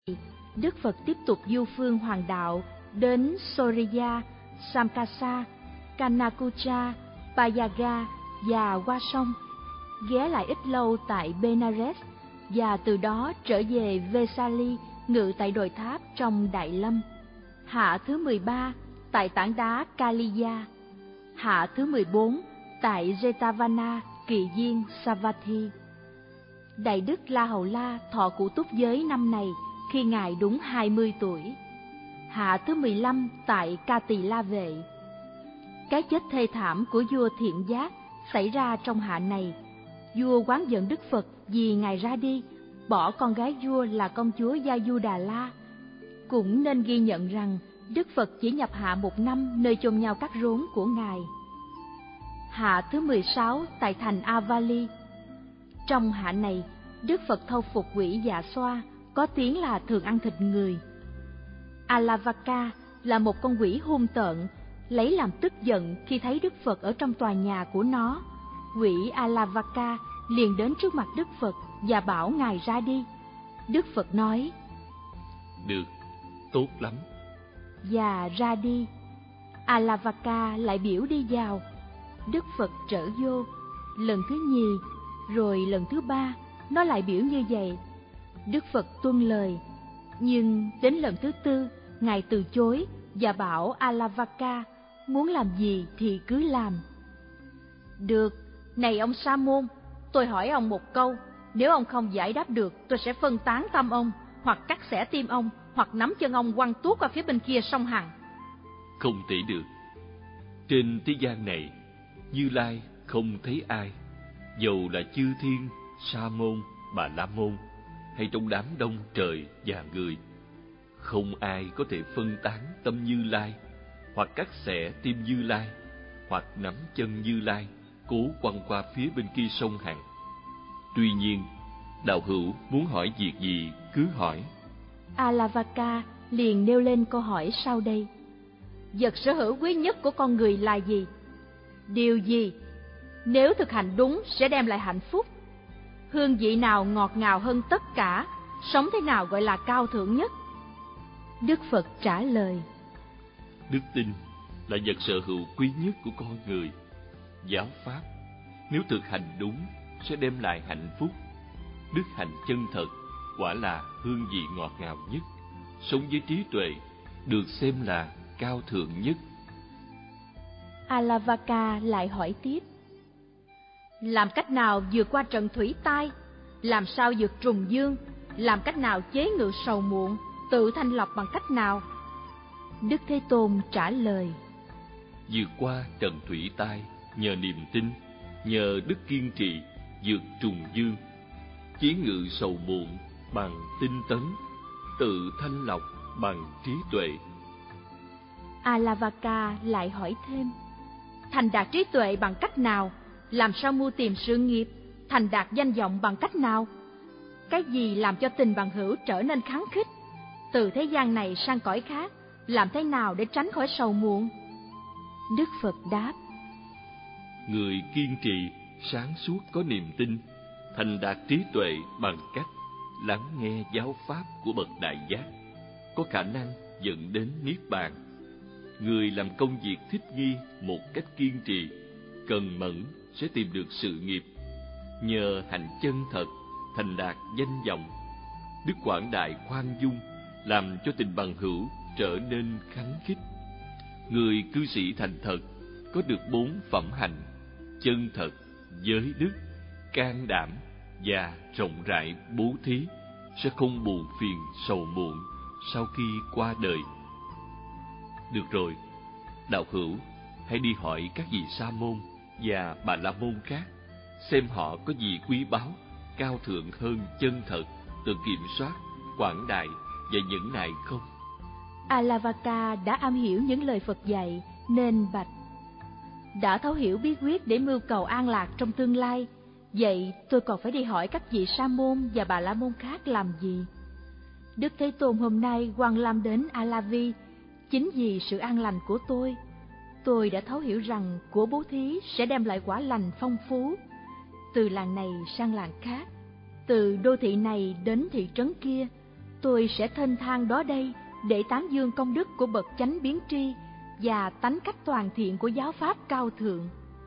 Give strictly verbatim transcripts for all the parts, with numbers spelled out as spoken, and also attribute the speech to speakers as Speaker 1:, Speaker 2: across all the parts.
Speaker 1: Đức Phật tiếp tục du phương hoàng đạo đến Soriya, Samkasa, Kanakucha, Payaga và qua sông, ghé lại ít lâu tại Benares và từ đó trở về Vesali ngự tại đồi tháp trong Đại Lâm. Hạ thứ mười ba tại tảng đá Kaliya. Hạ thứ mười bốn tại Jetavana, kỳ viên Savatthi. Đại đức La Hầu La thọ cụ túc giới năm này khi ngài đúng hai mươi tuổi. Hạ thứ mười lăm tại Ca Tỳ La Vệ. Cái chết thê thảm của vua Thiện Giác xảy ra trong hạ này. Vua oán giận Đức Phật vì ngài ra đi, bỏ con gái vua là công chúa Gia Du Đà La. Cũng nên ghi nhận rằng Đức Phật chỉ nhập hạ một năm nơi chôn nhau cắt rốn của ngài. Hạ thứ mười sáu tại thành Avali. Trong hạ này, Đức Phật thâu phục quỷ Dạ Xoa, có tiếng là thường ăn thịt người. Alavaka là một con quỷ hung tợn, lấy làm tức giận khi thấy Đức Phật ở trong tòa nhà của nó. Quỷ Alavaka liền đến trước mặt Đức Phật và bảo ngài ra đi. Đức Phật nói:
Speaker 2: Được, tốt lắm.
Speaker 1: Và ra đi. Alavaka lại biểu đi vào. Đức Phật trở vô. Lần thứ nhì, rồi lần thứ ba, nó lại biểu như vậy. Đức Phật tuân lời. Nhưng đến lần thứ tư, ngài từ chối và bảo Alavaka muốn làm gì thì cứ làm. Được, này ông Sa Môn, tôi hỏi ông một câu. Nếu ông không giải đáp được, tôi sẽ phân tán tâm ông, hoặc cắt xẻ tim ông, hoặc nắm chân ông quăng tuốt qua phía bên kia sông Hằng.
Speaker 2: Không thể được. Trên thế gian này, Như Lai không thấy ai, dầu là chư thiên, Sa Môn, Bà La Môn, hay trong đám đông trời và người. Không ai có thể phân tán tâm Như Lai, hoặc cắt xẻ tim Như Lai, hoặc nắm chân Như Lai, cố quăng qua phía bên kia sông Hằng. Tuy nhiên, đạo hữu muốn hỏi việc gì cứ hỏi.
Speaker 1: Alavaka liền nêu lên câu hỏi sau đây. Vật sở hữu quý nhất của con người là gì? Điều gì nếu thực hành đúng sẽ đem lại hạnh phúc? Hương vị nào ngọt ngào hơn tất cả? Sống thế nào gọi là cao thượng nhất? Đức Phật trả lời:
Speaker 2: Đức tin là vật sở hữu quý nhất của con người. Giáo pháp nếu thực hành đúng sẽ đem lại hạnh phúc. Đức hạnh chân thật quả là hương vị ngọt ngào nhất. Sống với trí tuệ được xem là cao thượng nhất.
Speaker 1: Alavaka lại hỏi tiếp: Làm cách nào vượt qua trận thủy tai? Làm sao vượt trùng dương? Làm cách nào chế ngự sầu muộn? Tự thanh lọc bằng cách nào? Đức Thế Tôn trả lời:
Speaker 2: Vượt qua trận thủy tai nhờ niềm tin, nhờ đức kiên trì, vượt trùng dương. Chế ngự sầu muộn bằng tinh tấn, tự thanh lọc bằng trí tuệ.
Speaker 1: Alavaka lại hỏi thêm: Thành đạt trí tuệ bằng cách nào? Làm sao mưu tìm sự nghiệp? Thành đạt danh vọng bằng cách nào? Cái gì làm cho tình bằng hữu trở nên khắng khích? Từ thế gian này sang cõi khác, làm thế nào để tránh khỏi sầu muộn? Đức Phật đáp:
Speaker 2: Người kiên trì, sáng suốt có niềm tin, thành đạt trí tuệ bằng cách lắng nghe giáo pháp của bậc đại giác, có khả năng dẫn đến niết bàn. Người làm công việc thích nghi một cách kiên trì, cần mẫn sẽ tìm được sự nghiệp. Nhờ hành chân thật, thành đạt danh vọng. Đức quảng đại khoan dung làm cho tình bằng hữu trở nên khắng khích. Người cư sĩ thành thật có được bốn phẩm hạnh: chân thật, giới đức, can đảm và rộng rãi bố thí, sẽ không buồn phiền sầu muộn sau khi qua đời. Được rồi, đạo hữu hãy đi hỏi các vị Sa môn và Bà La môn khác, xem họ có gì quý báu, cao thượng hơn chân thật, tự kiểm soát, quảng đại và nhẫn nại không?
Speaker 1: Alavaka đã am hiểu những lời Phật dạy nên bạch: Đã thấu hiểu bí quyết để mưu cầu an lạc trong tương lai, vậy tôi còn phải đi hỏi các vị Sa môn và Bà La môn khác làm gì? Đức Thế Tôn hôm nay quang lâm đến Alavi chính vì sự an lành của tôi. Tôi đã thấu hiểu rằng của bố thí sẽ đem lại quả lành phong phú. Từ làng này sang làng khác, từ đô thị này đến thị trấn kia, tôi sẽ thênh thang đó đây để tán dương công đức của bậc chánh biến tri và tánh cách toàn thiện của giáo pháp cao thượng.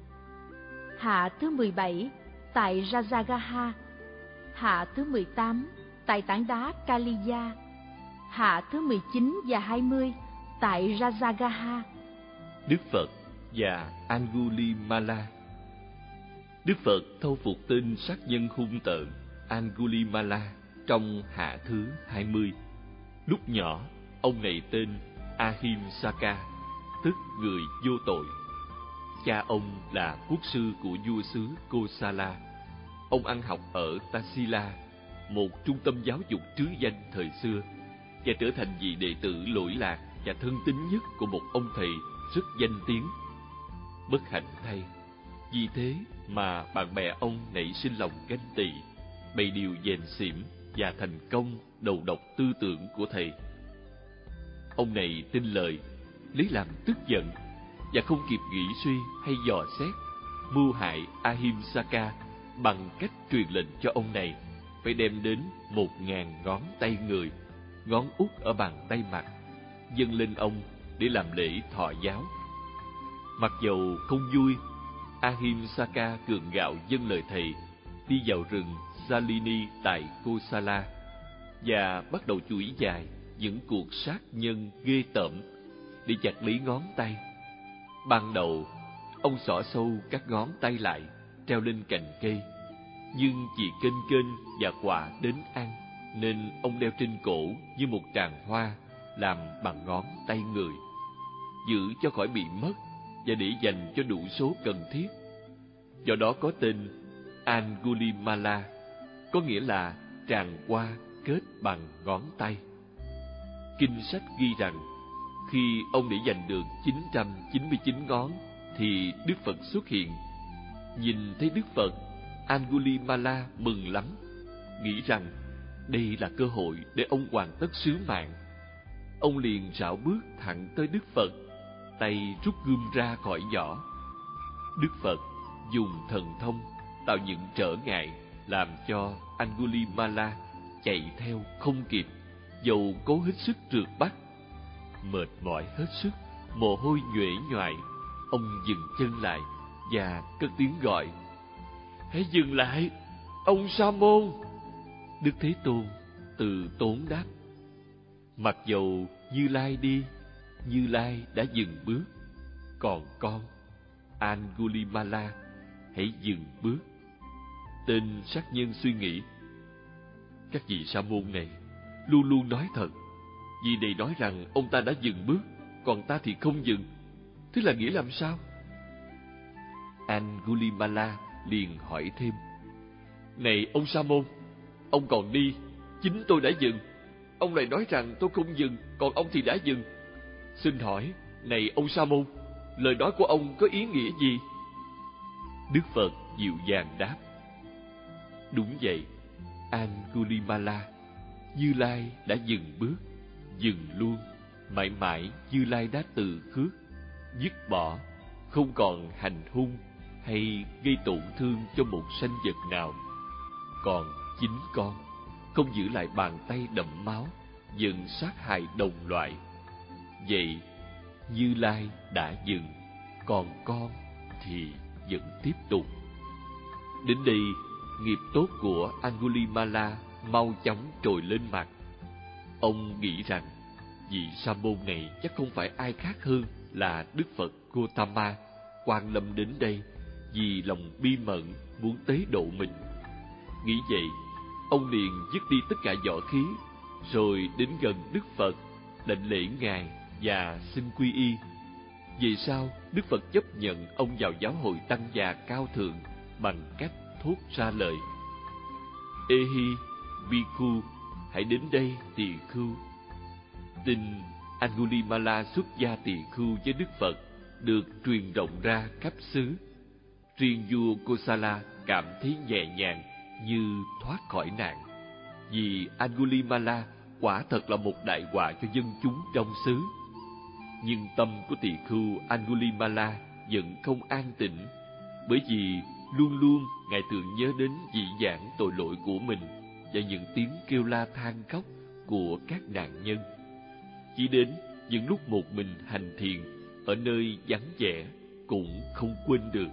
Speaker 1: Hạ thứ mười bảy tại Rajagaha, hạ thứ mười tám tại tảng đá Kaliya, hạ thứ mười chín và hai mươi tại Rajagaha.
Speaker 2: Đức Phật và Angulimala. Đức Phật thâu phục tên sát nhân hung tợn Angulimala trong hạ thứ hai mươi. Lúc nhỏ, ông này tên Ahimsaka, tức người vô tội. Cha ông là quốc sư của vua xứ Kosala. Ông ăn học ở Tassila, một trung tâm giáo dục trứ danh thời xưa, và trở thành vị đệ tử lỗi lạc và thân tín nhất của một ông thầy rất danh tiếng. Bất hạnh thay, vì thế mà bạn bè ông nảy sinh lòng ganh tị, bày điều dèm xỉm và thành công đầu độc tư tưởng của thầy. Ông này tin lời, lấy làm tức giận và không kịp nghĩ suy hay dò xét, mưu hại Ahimsaka bằng cách truyền lệnh cho ông này phải đem đến một ngàn ngón tay người, ngón út ở bàn tay mặt, dâng lên ông để làm lễ thọ giáo. Mặc dầu không vui, Ahimsaka gượng gạo dâng lời thầy, đi vào rừng Salini tại Kosala và bắt đầu chuỗi dài những cuộc sát nhân ghê tởm để chặt lấy ngón tay. Ban đầu, ông xỏ sâu các ngón tay lại, treo lên cành cây, nhưng vì kênh kênh và quạ đến ăn, nên ông đeo trên cổ như một tràng hoa làm bằng ngón tay người, giữ cho khỏi bị mất và để dành cho đủ số cần thiết. Do đó có tên Angulimala, có nghĩa là tràng hoa kết bằng ngón tay. Kinh sách ghi rằng, khi ông để dành được chín trăm chín mươi chín ngón, thì Đức Phật xuất hiện. Nhìn thấy Đức Phật, Angulimala mừng lắm, nghĩ rằng đây là cơ hội để ông hoàn tất sứ mạng. Ông liền rảo bước thẳng tới Đức Phật, tay rút gươm ra khỏi vỏ. Đức Phật dùng thần thông tạo những trở ngại làm cho Angulimala chạy theo không kịp, dầu cố hết sức trượt bắt. Mệt mỏi hết sức, mồ hôi nhuễ nhoại, ông dừng chân lại và cất tiếng gọi: "Hãy dừng lại, ông Sa môn!" Đức Thế Tôn từ tốn đáp: "Mặc dầu Như Lai đi, Như Lai đã dừng bước, còn con, Angulimala, hãy dừng bước." Tên sát nhân suy nghĩ: các vị sa môn này luôn luôn nói thật, vì này nói rằng ông ta đã dừng bước, còn ta thì không dừng, thế là nghĩa làm sao? Angulimala liền hỏi thêm: "Này ông sa môn, ông còn đi, chính tôi đã dừng. Ông lại nói rằng tôi không dừng, còn ông thì đã dừng. Xin hỏi, này ông sa môn, lời nói của ông có ý nghĩa gì?" Đức Phật dịu dàng đáp: "Đúng vậy, Angulimala, Như Lai đã dừng bước, dừng luôn, mãi mãi Như Lai đã từ khước, dứt bỏ, không còn hành hung hay gây tổn thương cho một sanh vật nào. Còn chính con không giữ lại bàn tay đẫm máu, giận sát hại đồng loại. Vậy Như Lai đã dừng, còn con thì vẫn tiếp tục." Đến đây, nghiệp tốt của Angulimala mau chóng trồi lên mặt. Ông nghĩ rằng vị sa môn này chắc không phải ai khác hơn là Đức Phật Gotama quan lâm đến đây vì lòng bi mẫn muốn tế độ mình. Nghĩ vậy, ông liền dứt đi tất cả võ khí, rồi đến gần Đức Phật, đảnh lễ ngài và xin quy y. Về sau, Đức Phật chấp nhận ông vào giáo hội tăng già cao thượng bằng cách thốt ra lời: "Ehi Bhikkhu, hãy đến đây tỳ khưu." Tin Angulimala xuất gia tỳ khưu với Đức Phật được truyền rộng ra khắp xứ. Riêng vua Kosala cảm thấy nhẹ nhàng như thoát khỏi nạn, vì Angulimala quả thật là một đại họa cho dân chúng trong xứ. Nhưng tâm của tỳ khưu Angulimala vẫn không an tĩnh, bởi vì luôn luôn ngài thường nhớ đến dị vãng tội lỗi của mình và những tiếng kêu la than khóc của các nạn nhân. Chỉ đến những lúc một mình hành thiền ở nơi vắng vẻ cũng không quên được.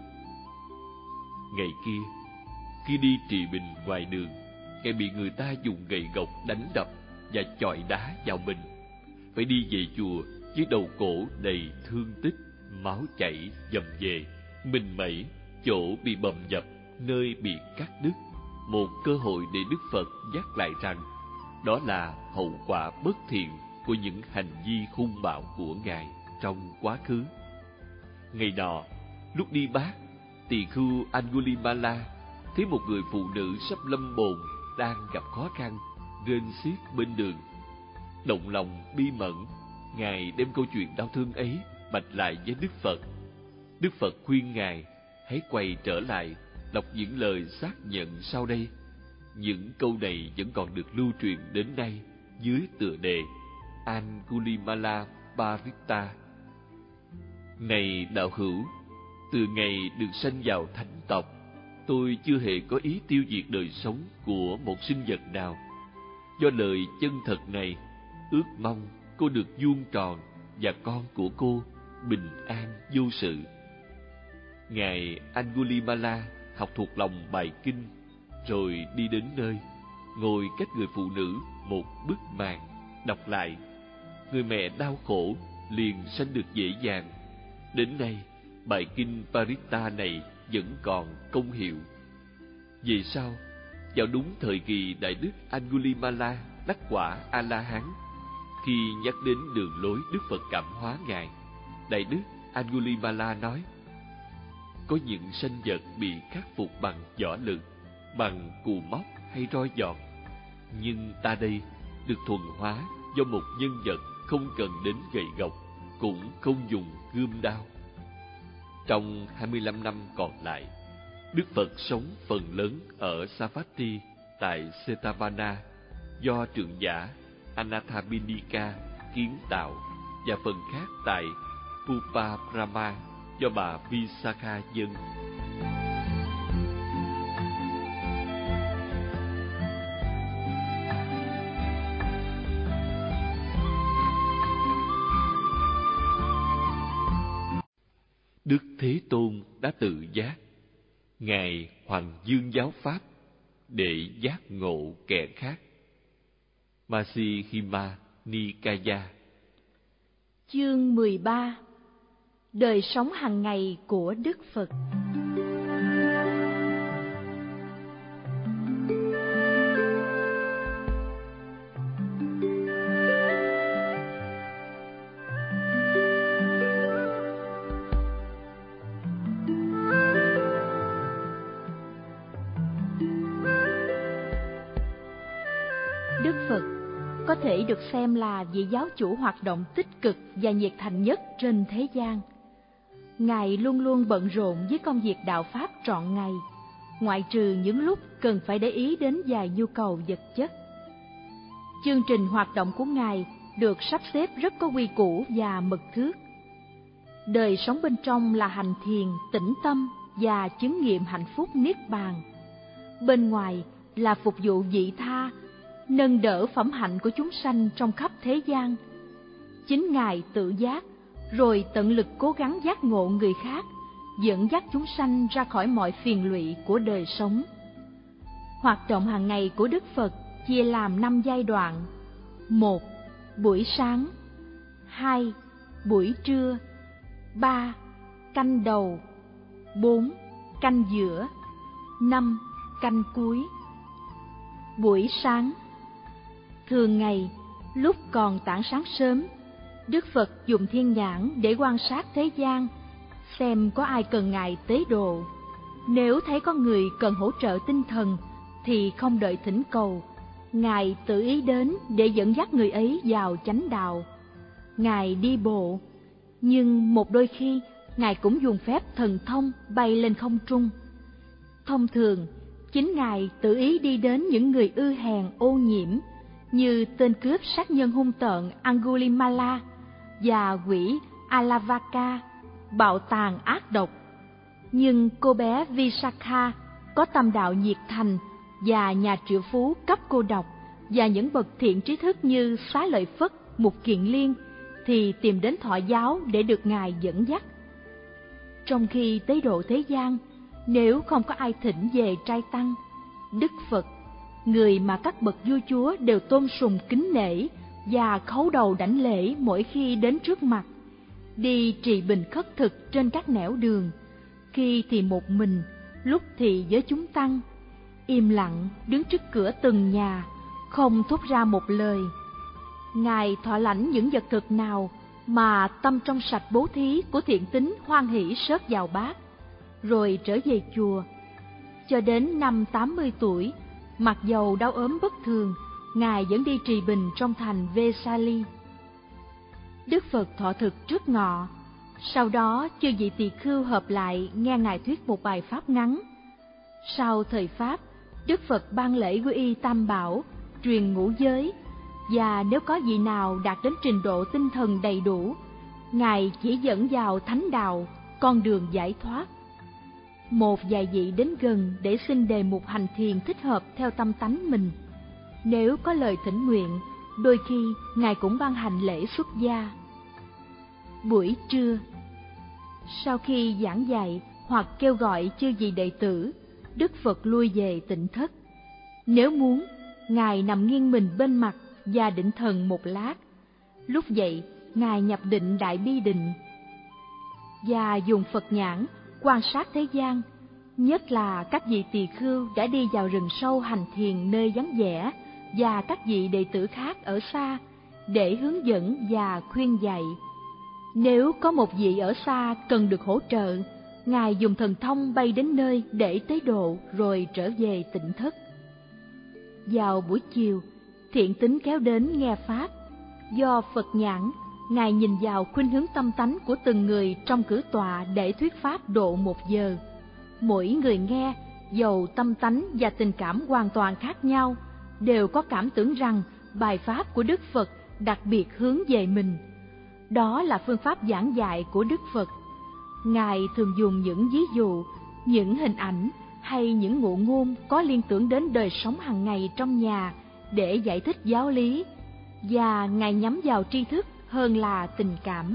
Speaker 2: Ngày kia, khi đi trị bình ngoài đường, Ngài bị người ta dùng gậy gộc đánh đập và chọi đá vào mình, phải đi về chùa với đầu cổ đầy thương tích, máu chảy dầm về, mình mẩy, chỗ bị bầm dập, nơi bị cắt đứt. Một cơ hội để Đức Phật nhắc lại rằng đó là hậu quả bất thiện của những hành vi hung bạo của Ngài trong quá khứ. Ngày nọ, lúc đi bát, tỳ khưu Angulimala thấy một người phụ nữ sắp lâm bồn đang gặp khó khăn, rên xiết bên đường. Động lòng bi mẫn, Ngài đem câu chuyện đau thương ấy bạch lại với Đức Phật. Đức Phật khuyên Ngài hãy quay trở lại, đọc những lời xác nhận sau đây. Những câu này vẫn còn được lưu truyền đến nay dưới tựa đề Angulimala Paritta. Này đạo hữu, từ ngày được sanh vào thánh tộc, tôi chưa hề có ý tiêu diệt đời sống của một sinh vật nào. Do lời chân thật này, ước mong cô được vuông tròn và con của cô bình an vô sự. Ngài Angulimala học thuộc lòng bài kinh, rồi đi đến nơi, ngồi cách người phụ nữ một bức màn, đọc lại. Người mẹ đau khổ liền sanh được dễ dàng. Đến nay, bài kinh Paritta này vẫn còn công hiệu. Về sau, vào đúng thời kỳ Đại Đức Angulimala đắc quả A-la-hán, khi nhắc đến đường lối Đức Phật cảm hóa Ngài, Đại Đức Angulimala nói: có những sanh vật bị khắc phục bằng võ lực, bằng cù móc hay roi giọt, nhưng ta đây được thuần hóa do một nhân vật không cần đến gậy gộc, cũng không dùng gươm đao. Trong hai mươi lăm năm còn lại, Đức Phật sống phần lớn ở Savatthi tại Setavana do trưởng giả Anathapindika kiến tạo, và phần khác tại Pupaprama do bà Visakha dâng. Đức Thế Tôn đã tự giác, Ngài hoằng dương giáo pháp để giác ngộ kẻ khác. Majjhima Nikaya.
Speaker 1: Chương mười ba. Đời sống hàng ngày của Đức Phật. Đức Phật có thể được xem là vị giáo chủ hoạt động tích cực và nhiệt thành nhất trên thế gian. Ngài luôn luôn bận rộn với công việc đạo pháp trọn ngày, ngoại trừ những lúc cần phải để ý đến vài nhu cầu vật chất. Chương trình hoạt động của Ngài được sắp xếp rất có quy củ và mật thước. Đời sống bên trong là hành thiền, tĩnh tâm và chứng nghiệm hạnh phúc niết bàn. Bên ngoài là phục vụ vị tha, nâng đỡ phẩm hạnh của chúng sanh trong khắp thế gian. Chính Ngài tự giác, rồi tận lực cố gắng giác ngộ người khác, dẫn dắt chúng sanh ra khỏi mọi phiền lụy của đời sống. Hoạt động hàng ngày của Đức Phật chia làm năm giai đoạn. Một, buổi sáng. Hai, buổi trưa. Ba, canh đầu. Bốn, canh giữa. Năm, canh cuối. Buổi sáng. Thường ngày, lúc còn tảng sáng sớm, Đức Phật dùng thiên nhãn để quan sát thế gian, xem có ai cần Ngài tế độ. Nếu thấy có người cần hỗ trợ tinh thần, thì không đợi thỉnh cầu, Ngài tự ý đến để dẫn dắt người ấy vào chánh đạo. Ngài đi bộ, nhưng một đôi khi Ngài cũng dùng phép thần thông bay lên không trung. Thông thường, chính Ngài tự ý đi đến những người ư hèn ô nhiễm, như tên cướp sát nhân hung tợn Angulimala và quỷ Alavaka, bạo tàn ác độc. Nhưng cô bé Visakha có tâm đạo nhiệt thành, và nhà triệu phú cấp cô độc và những bậc thiện trí thức như Xá Lợi Phất, Mục Kiền Liên thì tìm đến Thọ giáo để được Ngài dẫn dắt. Trong khi tế độ thế gian, nếu không có ai thỉnh về trai tăng, Đức Phật, người mà các bậc vua chúa đều tôn sùng kính nể và khấu đầu đảnh lễ mỗi khi đến trước mặt, đi trì bình khất thực trên các nẻo đường, khi thì một mình, lúc thì với chúng tăng, im lặng đứng trước cửa từng nhà, không thốt ra một lời. Ngài thọ lãnh những vật thực nào mà tâm trong sạch bố thí của thiện tín hoan hỷ sớt vào bát, rồi trở về chùa. Cho đến năm tám mươi tuổi, mặc dầu đau ốm bất thường, Ngài vẫn đi trì bình trong thành Vesali. Đức Phật thọ thực trước ngọ. Sau đó chư vị tỳ khưu hợp lại nghe Ngài thuyết một bài pháp ngắn. Sau thời pháp, Đức Phật ban lễ quy y Tam Bảo, truyền ngũ giới, và nếu có vị nào đạt đến trình độ tinh thần đầy đủ, Ngài chỉ dẫn vào thánh đạo, con đường giải thoát. Một vài vị đến gần để xin đề mục hành thiền thích hợp theo tâm tánh mình. Nếu có lời thỉnh nguyện, đôi khi Ngài cũng ban hành lễ xuất gia. Buổi trưa, sau khi giảng dạy hoặc kêu gọi chư vị đệ tử, Đức Phật lui về tịnh thất. Nếu muốn, Ngài nằm nghiêng mình bên mặt và định thần một lát. Lúc dậy, Ngài nhập định Đại Bi Định và dùng Phật nhãn quan sát thế gian, nhất là các vị tỳ khưu đã đi vào rừng sâu hành thiền nơi vắng vẻ, và các vị đệ tử khác ở xa, để hướng dẫn và khuyên dạy. Nếu có một vị ở xa cần được hỗ trợ, Ngài dùng thần thông bay đến nơi để tế độ rồi trở về tịnh thất. Vào buổi chiều, thiện tín kéo đến nghe pháp. Do Phật nhãn, Ngài nhìn vào khuynh hướng tâm tánh của từng người trong cử tọa để thuyết pháp độ một giờ. Mỗi người nghe, dầu tâm tánh và tình cảm hoàn toàn khác nhau, đều có cảm tưởng rằng bài pháp của Đức Phật đặc biệt hướng về mình. Đó là phương pháp giảng dạy của Đức Phật. Ngài thường dùng những ví dụ, những hình ảnh hay những ngụ ngôn có liên tưởng đến đời sống hàng ngày trong nhà để giải thích giáo lý, và Ngài nhắm vào tri thức hơn là tình cảm.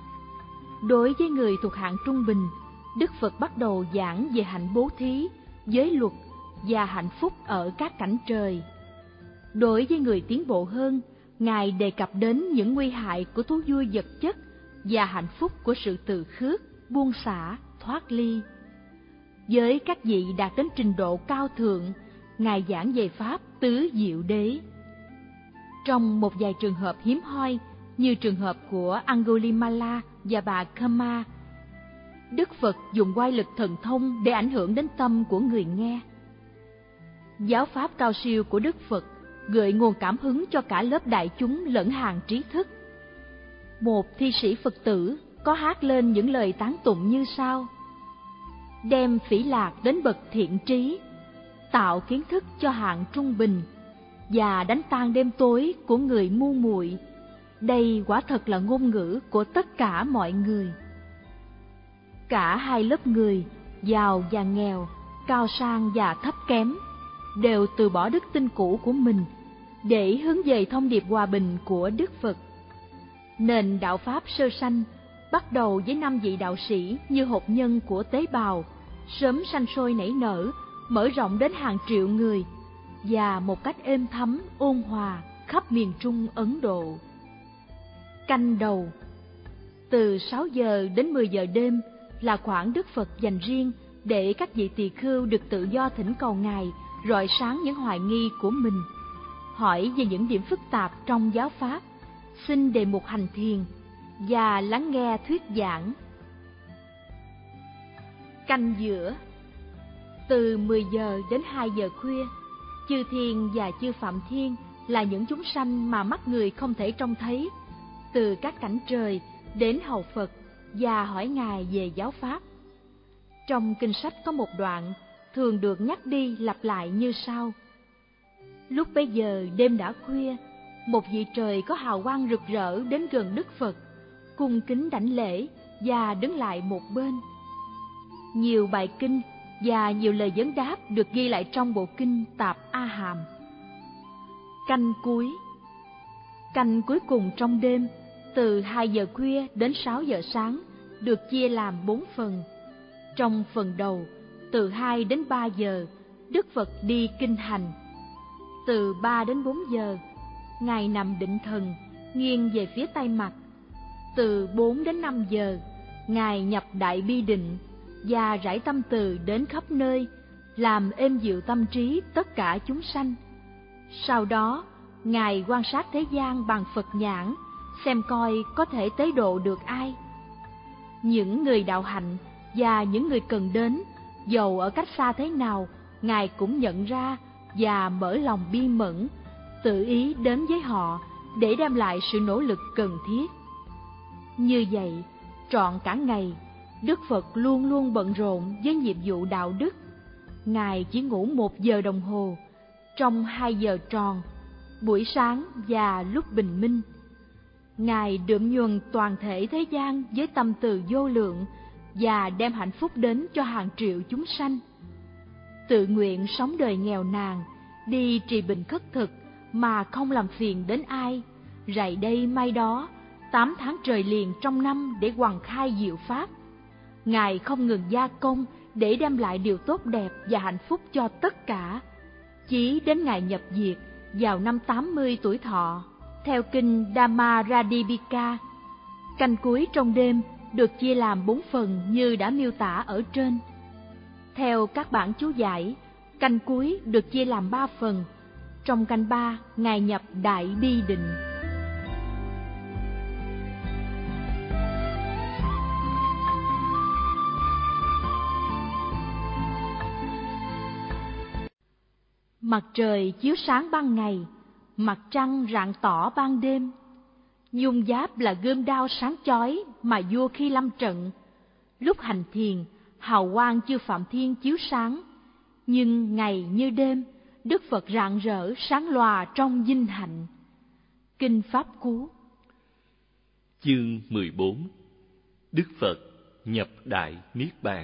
Speaker 1: Đối với người thuộc hạng trung bình, Đức Phật bắt đầu giảng về hạnh bố thí, giới luật và hạnh phúc ở các cảnh trời. Đối với người tiến bộ hơn, Ngài đề cập đến những nguy hại của thú vui vật chất và hạnh phúc của sự tự khước, buông xả, thoát ly. Với các vị đạt đến trình độ cao thượng, Ngài giảng về pháp tứ diệu đế. Trong một vài trường hợp hiếm hoi, như trường hợp của Angulimala và bà Kama, Đức Phật dùng oai lực thần thông để ảnh hưởng đến tâm của người nghe. Giáo pháp cao siêu của Đức Phật gợi nguồn cảm hứng cho cả lớp đại chúng lẫn hàng trí thức. Một thi sĩ Phật tử có hát lên những lời tán tụng như sau: đem phỉ lạc đến bậc thiện trí, tạo kiến thức cho hạng trung bình, và đánh tan đêm tối của người ngu muội. Đây quả thật là ngôn ngữ của tất cả mọi người. Cả hai lớp người, giàu và nghèo, cao sang và thấp kém, đều từ bỏ đức tin cũ của mình để hướng về thông điệp hòa bình của Đức Phật. Nền đạo Pháp sơ sanh bắt đầu với năm vị đạo sĩ như hột nhân của tế bào, sớm sanh sôi nảy nở, mở rộng đến hàng triệu người, và một cách êm thấm, ôn hòa khắp miền Trung Ấn Độ. Canh đầu, từ sáu giờ đến mười giờ đêm là khoảng Đức Phật dành riêng để các vị tỳ khưu được tự do thỉnh cầu Ngài rọi sáng những hoài nghi của mình, hỏi về những điểm phức tạp trong giáo pháp, xin đề mục hành thiền và lắng nghe thuyết giảng. Canh giữa, từ mười giờ đến hai giờ khuya, chư thiên và chư phạm thiên là những chúng sanh mà mắt người không thể trông thấy, từ các cảnh trời đến hầu Phật và hỏi Ngài về giáo pháp. Trong kinh sách có một đoạn thường được nhắc đi lặp lại như sau: lúc bấy giờ đêm đã khuya, một vị trời có hào quang rực rỡ đến gần Đức Phật, cung kính đảnh lễ và đứng lại một bên. Nhiều bài kinh và nhiều lời vấn đáp được ghi lại trong bộ kinh Tạp A Hàm. Canh cuối. Canh cuối cùng trong đêm, từ hai giờ khuya đến sáu giờ sáng, được chia làm bốn phần. Trong phần đầu, từ hai đến ba giờ, Đức Phật đi kinh hành. Từ ba đến bốn giờ, Ngài nằm định thần, nghiêng về phía tay mặt. Từ bốn đến năm giờ, Ngài nhập đại bi định và rải tâm từ đến khắp nơi, làm êm dịu tâm trí tất cả chúng sanh. Sau đó, Ngài quan sát thế gian bằng Phật nhãn, xem coi có thể tế độ được ai. Những người đạo hạnh và những người cần đến, dầu ở cách xa thế nào, Ngài cũng nhận ra và mở lòng bi mẫn, tự ý đến với họ để đem lại sự nỗ lực cần thiết. Như vậy, trọn cả ngày, Đức Phật luôn luôn bận rộn với nhiệm vụ đạo đức. Ngài chỉ ngủ một giờ đồng hồ, trong hai giờ tròn, buổi sáng và lúc bình minh. Ngài đượm nhuần toàn thể thế gian với tâm từ vô lượng và đem hạnh phúc đến cho hàng triệu chúng sanh. Tự nguyện sống đời nghèo nàn, đi trì bình khất thực mà không làm phiền đến ai, rày đây mai đó, tám tháng trời liền trong năm để hoằng khai diệu pháp. Ngài không ngừng gia công để đem lại điều tốt đẹp và hạnh phúc cho tất cả, chí đến Ngài nhập diệt vào năm tám mươi tuổi thọ. Theo kinh Dhammaradipika, canh cuối trong đêm được chia làm bốn phần như đã miêu tả ở trên. Theo các bản chú giải, canh cuối được chia làm ba phần. Trong canh ba, Ngài nhập đại bi định. Mặt trời chiếu sáng ban ngày, mặt trăng rạng tỏ ban đêm. Dung giáp là gươm đao sáng chói mà vua khi lâm trận. Lúc hành thiền, hào quang chư Phạm Thiên chiếu sáng, nhưng ngày như đêm, Đức Phật rạng rỡ sáng lòa trong vinh hạnh. Kinh Pháp Cú.
Speaker 2: Chương mười bốn. Đức Phật nhập đại niết bàn.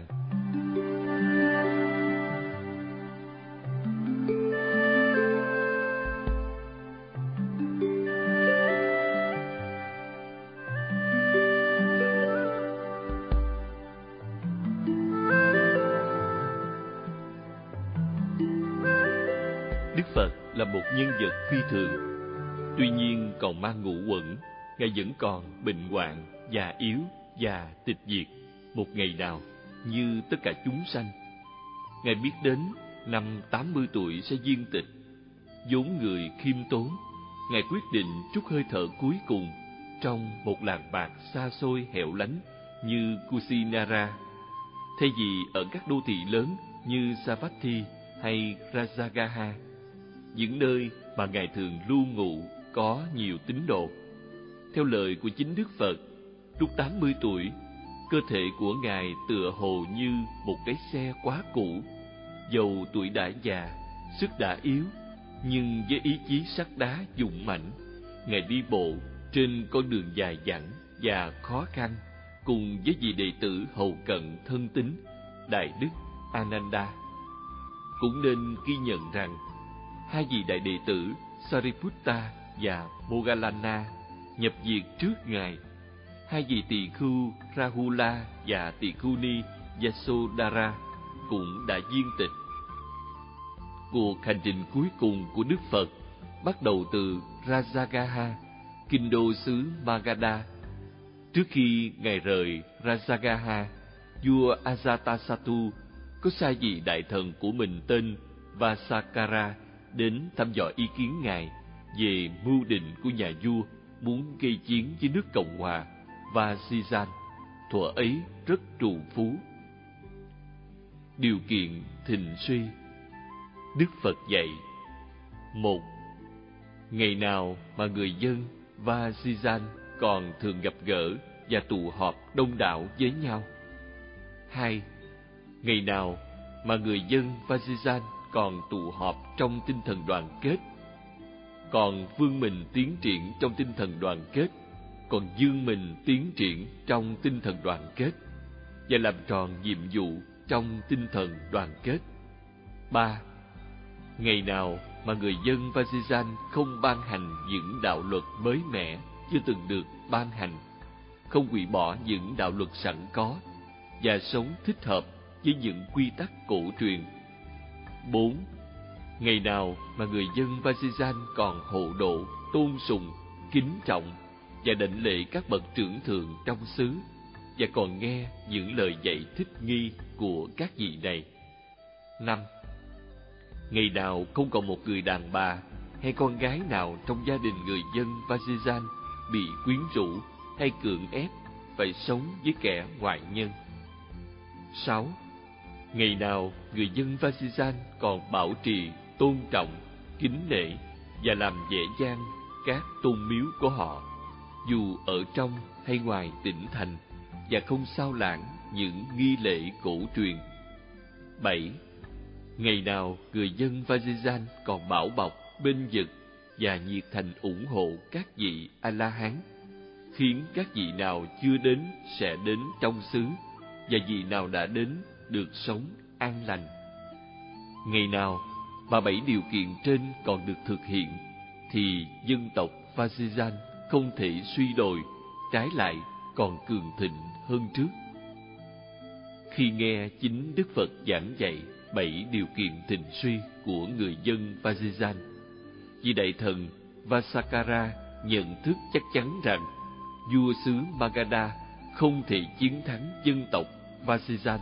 Speaker 2: Đức Phật là một nhân vật phi thường. Tuy nhiên còn mang ngũ uẩn, Ngài vẫn còn bệnh hoạn, già yếu và tịch diệt một ngày nào như tất cả chúng sanh. Ngài biết đến năm tám mươi tuổi sẽ viên tịch. Vốn người khiêm tốn, Ngài quyết định trút hơi thở cuối cùng trong một làng bạc xa xôi hẻo lánh như Kusinara, thay vì ở các đô thị lớn như Savatthi hay Rajagaha, những nơi mà Ngài thường lưu ngụ có nhiều tín đồ. Theo lời của chính Đức Phật, lúc tám mươi tuổi, cơ thể của Ngài tựa hồ như một cái xe quá cũ. Dầu tuổi đã già, sức đã yếu, nhưng với ý chí sắt đá dũng mãnh, Ngài đi bộ trên con đường dài dẳng và khó khăn cùng với vị đệ tử hầu cận thân tín, Đại Đức Ananda. Cũng nên ghi nhận rằng, hai vị đại đệ tử Sariputta và Moggallana nhập diệt trước Ngài. Hai vị tỳ khưu Rahula và tỳ khưu ni Yasodhara cũng đã viên tịch. Cuộc hành trình cuối cùng của Đức Phật bắt đầu từ Rajagaha, kinh đô xứ Magadha. Trước khi Ngài rời Rajagaha, vua Ajatasattu có sai vị đại thần của mình tên Vasakara đến thăm dò ý kiến Ngài về mưu định của nhà vua muốn gây chiến với nước Cộng hòa Vajrasayan, thuở ấy rất trù phú. Điều kiện thịnh suy. Đức Phật dạy: một. Ngày nào mà người dân Vajrasayan còn thường gặp gỡ và tụ họp đông đảo với nhau. Hai. Ngày nào mà người dân Vajrasayan còn tụ họp trong tinh thần đoàn kết, còn vươn mình tiến triển trong tinh thần đoàn kết, còn dương mình tiến triển trong tinh thần đoàn kết, và làm tròn nhiệm vụ trong tinh thần đoàn kết. Ba. Ngày nào mà người dân Vajrayan không ban hành những đạo luật mới mẻ chưa từng được ban hành, không hủy bỏ những đạo luật sẵn có và sống thích hợp với những quy tắc cổ truyền. Bốn. Ngày nào mà người dân Vajrayan còn hộ độ, tôn sùng, kính trọng và đảnh lễ các bậc trưởng thượng trong xứ, và còn nghe những lời dạy thích nghi của các vị này. Năm. Ngày nào không còn một người đàn bà hay con gái nào trong gia đình người dân Vajrayan bị quyến rũ hay cưỡng ép phải sống với kẻ ngoại nhân. Sáu. Ngày nào người dân Vajrayan còn bảo trì, tôn trọng, kính nể và làm vẻ vang các tôn miếu của họ, dù ở trong hay ngoài tỉnh thành, và không sao lãng những nghi lễ cổ truyền. Bảy. Ngày nào người dân Vajrayan còn bảo bọc, bênh vực và nhiệt thành ủng hộ các vị A-la-hán, khiến các vị nào chưa đến sẽ đến trong xứ, và vị nào đã đến được sống an lành. Ngày nào mà bảy điều kiện trên còn được thực hiện, thì dân tộc Vajrayan không thể suy đồi, trái lại còn cường thịnh hơn trước. Khi nghe chính Đức Phật giảng dạy bảy điều kiện thịnh suy của người dân Vajrayan, vị đại thần Vasakara nhận thức chắc chắn rằng vua xứ Magadha không thể chiến thắng dân tộc Vajrayan.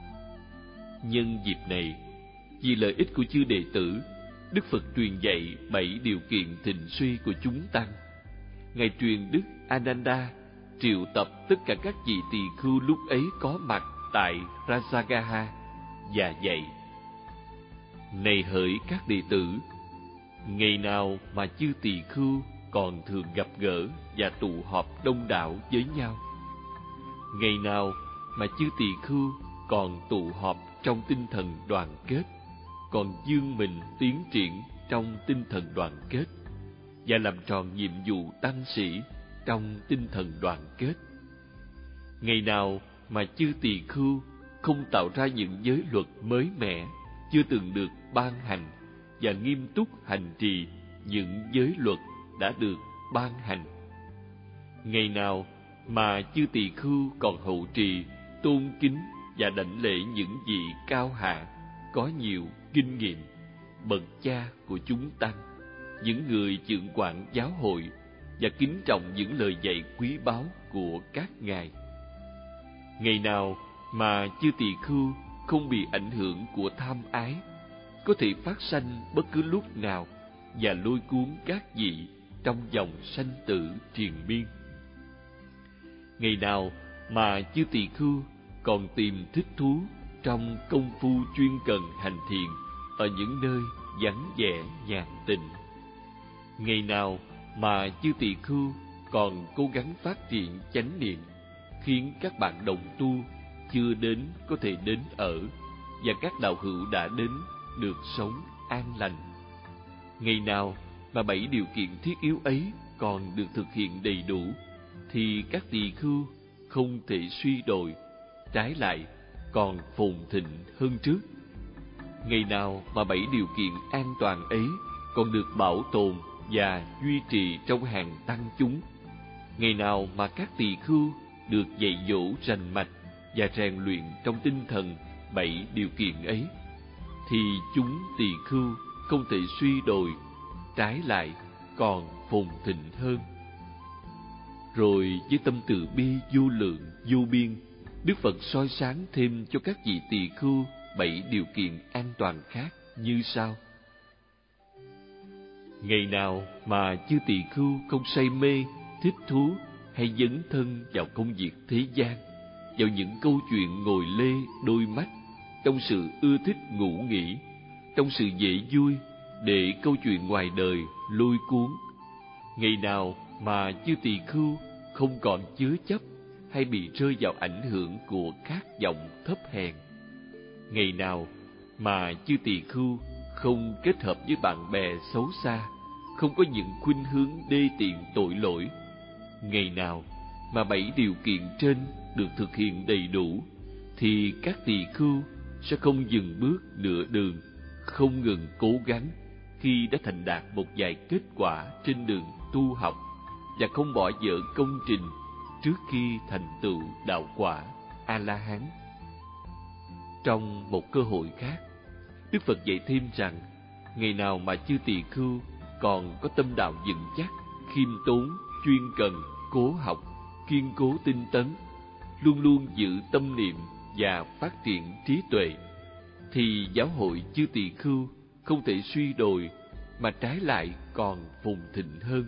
Speaker 2: Nhân dịp này, vì lợi ích của chư đệ tử, Đức Phật truyền dạy bảy điều kiện thịnh suy của chúng tăng. Ngài truyền Đức Ananda triệu tập tất cả các vị tỳ khưu lúc ấy có mặt tại Rajagaha và dạy: Này hỡi các đệ tử, ngày nào mà chư tỳ khưu còn thường gặp gỡ và tụ họp đông đảo với nhau, ngày nào mà chư tỳ khưu còn tụ họp trong tinh thần đoàn kết, còn dương mình tiến triển trong tinh thần đoàn kết, và làm tròn nhiệm vụ tăng sĩ trong tinh thần đoàn kết, ngày nào mà chư tỳ khưu không tạo ra những giới luật mới mẻ chưa từng được ban hành, và nghiêm túc hành trì những giới luật đã được ban hành, ngày nào mà chư tỳ khưu còn hậu trì, tôn kính và đảnh lễ những vị cao hạ có nhiều kinh nghiệm, bậc cha của chúng tăng, những người trưởng quản giáo hội, và kính trọng những lời dạy quý báu của các ngài, ngày nào mà chư tỳ khưu không bị ảnh hưởng của tham ái, có thể phát sanh bất cứ lúc nào và lôi cuốn các vị trong dòng sanh tử triền miên, ngày nào mà chư tỳ khưu còn tìm thích thú trong công phu chuyên cần hành thiền ở những nơi vắng vẻ nhàn tịnh, ngày nào mà chư tỳ khưu còn cố gắng phát triển chánh niệm, khiến các bạn đồng tu chưa đến có thể đến ở, và các đạo hữu đã đến được sống an lành, ngày nào mà bảy điều kiện thiết yếu ấy còn được thực hiện đầy đủ, thì các tỳ khưu không thể suy đồi, trái lại còn phồn thịnh hơn trước, ngày nào mà bảy điều kiện an toàn ấy còn được bảo tồn và duy trì trong hàng tăng chúng, ngày nào mà các tỳ khưu được dạy dỗ rành mạch và rèn luyện trong tinh thần bảy điều kiện ấy, thì chúng tỳ khưu không thể suy đồi, trái lại còn phồn thịnh hơn. Rồi với tâm từ bi vô lượng vô biên, Đức Phật soi sáng thêm cho các vị tỳ khưu bảy điều kiện an toàn khác như sau: ngày nào mà chư tỳ khưu không say mê, thích thú hay dấn thân vào công việc thế gian, vào những câu chuyện ngồi lê đôi mắt, trong sự ưa thích ngủ nghỉ, trong sự dễ vui, để câu chuyện ngoài đời lôi cuốn, ngày nào mà chư tỳ khưu không còn chứa chấp hay bị rơi vào ảnh hưởng của khát vọng thấp hèn, ngày nào mà chư tỳ khưu không kết hợp với bạn bè xấu xa, không có những khuynh hướng đê tiện tội lỗi, ngày nào mà bảy điều kiện trên được thực hiện đầy đủ, thì các tỳ khưu sẽ không dừng bước nửa đường, không ngừng cố gắng, khi đã thành đạt một vài kết quả trên đường tu học và không bỏ dở công trình trước khi thành tựu đạo quả A-la-hán. Trong một cơ hội khác, Đức Phật dạy thêm rằng, ngày nào mà chư tỳ khưu còn có tâm đạo vững chắc, khiêm tốn, chuyên cần, cố học, kiên cố tinh tấn, luôn luôn giữ tâm niệm và phát triển trí tuệ, thì giáo hội chư tỳ khưu không thể suy đồi, mà trái lại còn phồn thịnh hơn.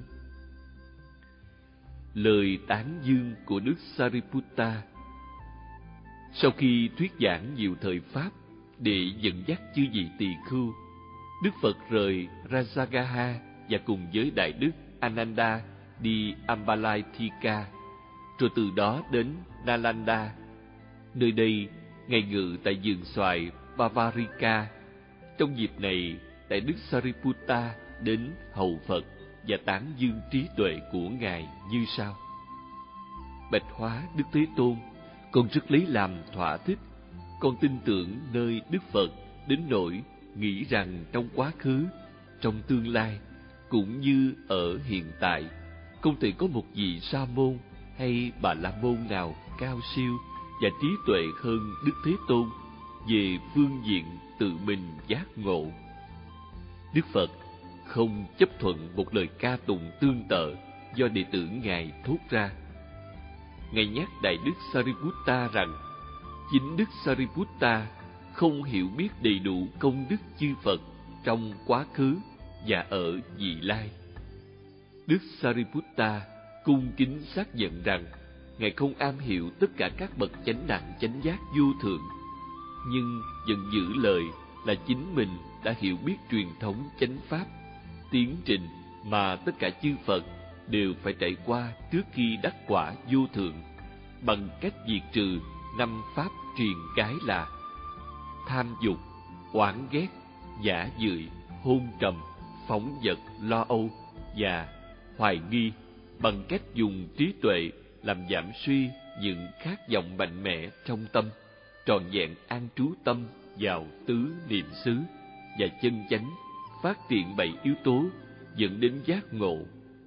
Speaker 2: Lời tán dương của Đức Sariputta. Sau khi thuyết giảng nhiều thời pháp để dẫn dắt chư vị tỳ khưu, Đức Phật rời Rajagaha và cùng với Đại Đức Ananda đi Ambalaithika, rồi từ đó đến Nalanda. Nơi đây, Ngài ngự tại vườn xoài Bavarika. Trong dịp này, Đại Đức Sariputta đến hầu Phật và tán dương trí tuệ của Ngài như sau: Bạch hóa Đức Thế Tôn, con rất lấy làm thỏa thích. Con tin tưởng nơi Đức Phật đến nỗi nghĩ rằng trong quá khứ, trong tương lai, cũng như ở hiện tại, không thể có một vị sa môn hay bà la môn nào cao siêu và trí tuệ hơn Đức Thế Tôn về phương diện tự mình giác ngộ. Đức Phật không chấp thuận một lời ca tụng tương tự do đệ tử Ngài thốt ra. Ngài nhắc Đại Đức Sariputta rằng chính Đức Sariputta không hiểu biết đầy đủ công đức chư Phật trong quá khứ và ở vị lai. Đức Sariputta cung kính xác nhận rằng Ngài không am hiểu tất cả các bậc chánh đẳng chánh giác vô thượng, nhưng vẫn giữ lời là chính mình đã hiểu biết truyền thống chánh pháp, tiến trình mà tất cả chư Phật đều phải trải qua trước khi đắc quả vô thượng, bằng cách diệt trừ năm pháp triền cái là tham dục, oán ghét, giả dưỡi, hôn trầm, phóng dật, lo âu và hoài nghi, bằng cách dùng trí tuệ làm giảm suy những khát vọng mạnh mẽ trong tâm, trọn vẹn an trú tâm vào tứ niệm xứ và chân chánh, phát triển bảy yếu tố dẫn đến giác ngộ.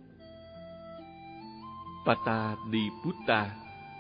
Speaker 2: Pataliputta.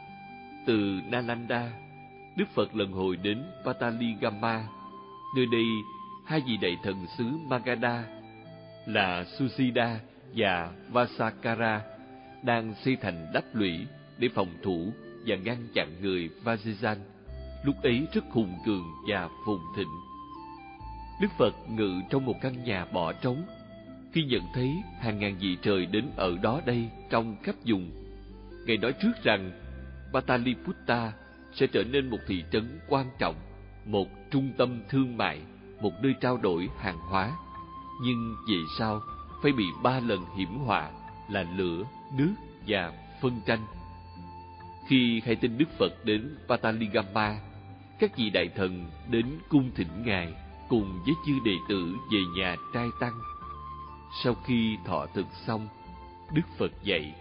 Speaker 2: Từ Nalanda, Đức Phật lần hồi đến Pataligama. Nơi đây, hai vị đại thần xứ Magadha là Susida và Vasakara đang xây thành đắp lũy để phòng thủ và ngăn chặn người Vajrayan, lúc ấy rất hùng cường và phồn thịnh. Đức Phật ngự trong một căn nhà bỏ trống. Khi nhận thấy hàng ngàn vị trời đến ở đó đây trong khắp vùng, Ngài nói trước rằng Pataliputta sẽ trở nên một thị trấn quan trọng, một trung tâm thương mại, một nơi trao đổi hàng hóa. Nhưng về sau phải bị ba lần hiểm họa là lửa, nước và phân tranh. Khi hay tin Đức Phật đến Pataligama, các vị đại thần đến cung thỉnh Ngài cùng với chư đệ tử về nhà trai tăng. Sau khi thọ thực xong, Đức Phật dạy: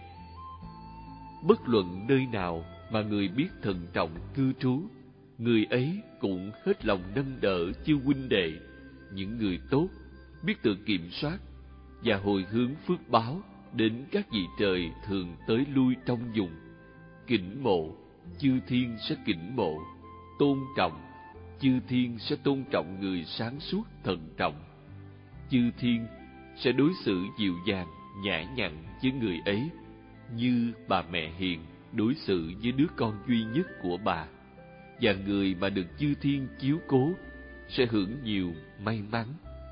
Speaker 2: bất luận nơi nào mà người biết thận trọng cư trú, người ấy cũng hết lòng nâng đỡ chư huynh đệ, những người tốt, biết tự kiểm soát và hồi hướng phước báo đến các vị trời thường tới lui trong vùng. Kính mộ, chư thiên sẽ kính mộ; tôn trọng, chư thiên sẽ tôn trọng người sáng suốt thận trọng. Chư thiên sẽ đối xử dịu dàng, nhã nhặn với người ấy, như bà mẹ hiền đối xử với đứa con duy nhất của bà. Và người mà được chư thiên chiếu cố sẽ hưởng nhiều may mắn.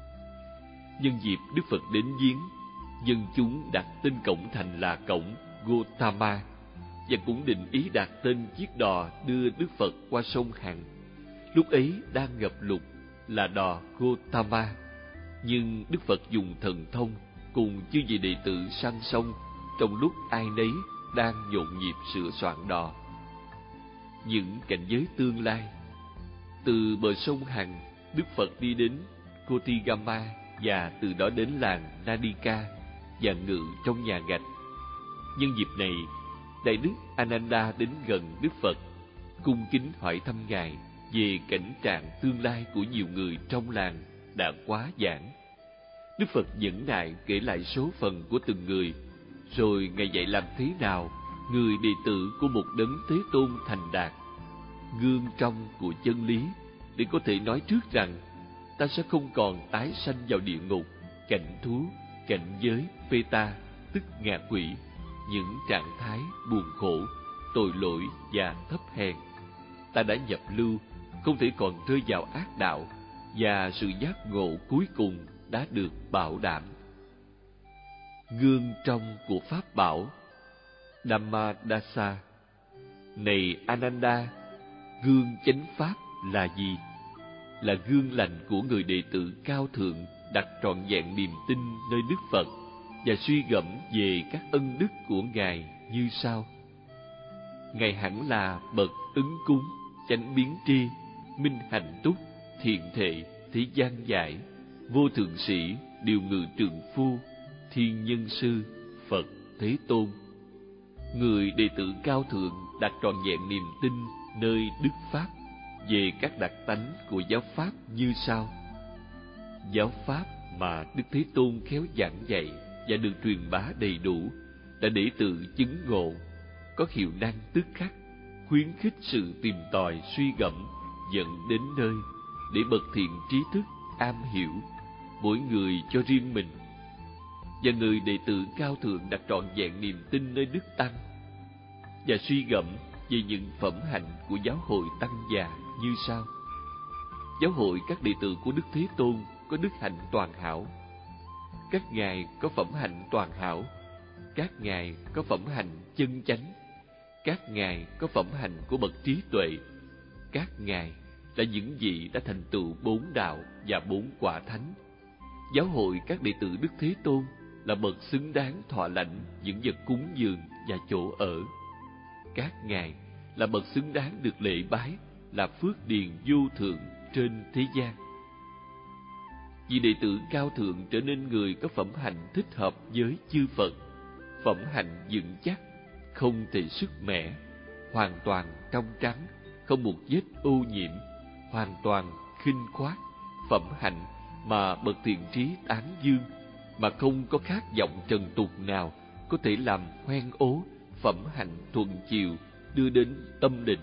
Speaker 2: Nhân dịp Đức Phật đến viếng, dân chúng đặt tên cổng thành là cổng Gotama, và cũng định ý đặt tên chiếc đò đưa Đức Phật qua sông Hằng, lúc ấy đang ngập lụt, là đò Gotama. Nhưng Đức Phật dùng thần thông cùng chư vị đệ tử sang sông trong lúc ai nấy đang nhộn nhịp sửa soạn đò. Những cảnh giới tương lai. Từ bờ sông Hằng, Đức Phật đi đến Kotigama và từ đó đến làng Nadika và ngự trong nhà gạch. Nhân dịp này, Đại Đức Ananda đến gần Đức Phật, cung kính hỏi thăm Ngài về cảnh trạng tương lai của nhiều người trong làng đã quá giảng. Đức Phật nhẫn nại kể lại số phận của từng người, rồi Ngài dạy làm thế nào người đệ tử của một đấng Thế Tôn thành đạt, gương trong của chân lý, để có thể nói trước rằng ta sẽ không còn tái sanh vào địa ngục, cảnh thú, cảnh giới phê ta, tức ngạ quỷ, những trạng thái buồn khổ, tội lỗi và thấp hèn. Ta đã nhập lưu, không thể còn rơi vào ác đạo, và sự giác ngộ cuối cùng đã được bảo đảm. Gương trong của Pháp bảo Dhammadasa. Này Ananda, gương chánh Pháp là gì? Là gương lành của người đệ tử cao thượng đặt trọn vẹn niềm tin nơi Đức Phật và suy gẫm về các ân đức của Ngài như sau. Ngài hẳn là bậc ứng cúng, chánh biến tri, minh hạnh túc, thiện thệ, thế gian giải, vô thượng sĩ, điều ngự trượng phu, thiên nhân sư, Phật Thế Tôn. Người đệ tử cao thượng đặt trọn vẹn niềm tin nơi Đức Pháp về các đặc tánh của giáo Pháp như sau. Giáo Pháp mà Đức Thế Tôn khéo giảng dạy và được truyền bá đầy đủ đã để tự chứng ngộ, có hiệu năng tức khắc, khuyến khích sự tìm tòi suy gẫm, dẫn đến nơi để bậc thiện trí thức am hiểu, mỗi người cho riêng mình. Và người đệ tử cao thượng đặt trọn vẹn niềm tin nơi Đức Tăng và suy gẫm về những phẩm hạnh của giáo hội tăng già như sau. Giáo hội các đệ tử của Đức Thế Tôn có đức hạnh toàn hảo. Các ngài có phẩm hạnh toàn hảo. Các ngài có phẩm hạnh chân chánh. Các ngài có phẩm hạnh của bậc trí tuệ. Các ngài là những vị đã thành tựu bốn đạo và bốn quả thánh. Giáo hội các đệ tử Đức Thế Tôn là bậc xứng đáng thọ lãnh những vật cúng dường và chỗ ở. Các ngài là bậc xứng đáng được lễ bái, là phước điền vô thượng trên thế gian. Vì đệ tử cao thượng trở nên người có phẩm hạnh thích hợp với chư Phật, phẩm hạnh vững chắc, không thể sức mẻ, hoàn toàn trong trắng, không một vết ô nhiễm, hoàn toàn khinh khoát, phẩm hạnh mà bậc thiện trí tán dương, mà không có khát vọng trần tục nào có thể làm hoen ố, phẩm hạnh thuận chiều đưa đến tâm định.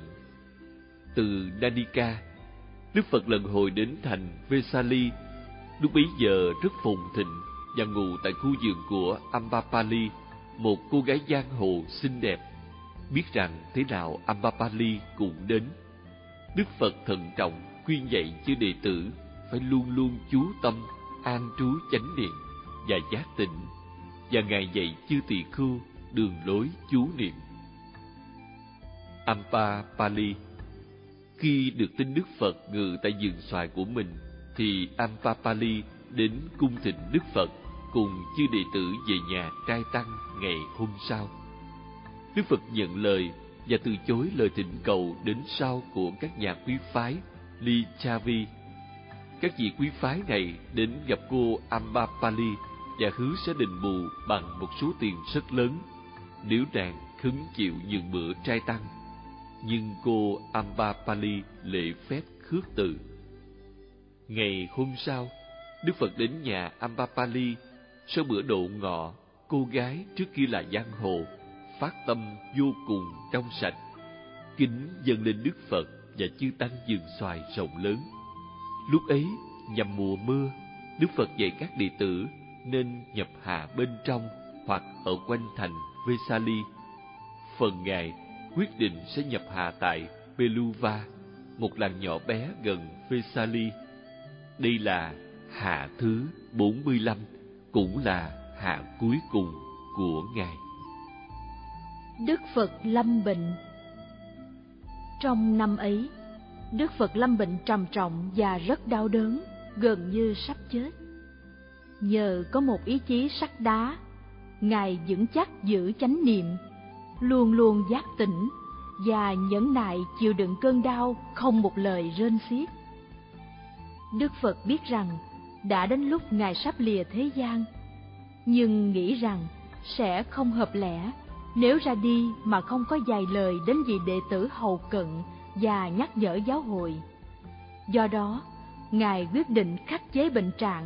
Speaker 2: Từ Nanika, Đức Phật lần hồi đến thành Vesali. Lúc bấy giờ rất phồn thịnh và ngụ tại khu vườn của Ambapali, một cô gái giang hồ xinh đẹp. Biết rằng thế nào Ambapali cũng đến, Đức Phật thận trọng khuyên dạy chư đệ tử phải luôn luôn chú tâm, an trú chánh niệm và giác tịnh, và Ngài dạy chư tỳ khưu đường lối chú niệm. Ambapali. Khi được tin Đức Phật ngự tại vườn xoài của mình, thì Ambapali đến cung thỉnh Đức Phật cùng chư đệ tử về nhà trai tăng ngày hôm sau. Đức Phật nhận lời và từ chối lời thỉnh cầu đến sau của các nhà quý phái Lichavi. Các vị quý phái này đến gặp cô Ambapali và hứa sẽ đền bù bằng một số tiền rất lớn nếu nàng khứng chịu nhường bữa trai tăng. Nhưng cô Ambapali lễ phép khước từ. Ngày hôm sau, Đức Phật đến nhà Ambapali. Sau bữa độ ngọ, cô gái trước kia là giang hồ phát tâm vô cùng trong sạch, kính dâng lên Đức Phật và chư tăng vườn xoài rộng lớn. Lúc ấy nhằm mùa mưa, Đức Phật dạy các đệ tử nên nhập hạ bên trong hoặc ở quanh thành Vesali. Phần Ngài quyết định sẽ nhập hạ tại Peluva, một làng nhỏ bé gần Vesali. Đây là hạ thứ bốn mươi lăm, cũng là hạ cuối cùng của Ngài.
Speaker 1: Đức Phật lâm bệnh. Trong năm ấy, Đức Phật lâm bệnh trầm trọng và rất đau đớn, gần như sắp chết. Nhờ có một ý chí sắt đá, Ngài vững chắc giữ chánh niệm, luôn luôn giác tỉnh và nhẫn nại chịu đựng cơn đau không một lời rên xiết. Đức Phật biết rằng đã đến lúc Ngài sắp lìa thế gian, nhưng nghĩ rằng sẽ không hợp lẽ nếu ra đi mà không có vài lời đến vị đệ tử hầu cận và nhắc nhở giáo hội. Do đó, Ngài quyết định khắc chế bệnh trạng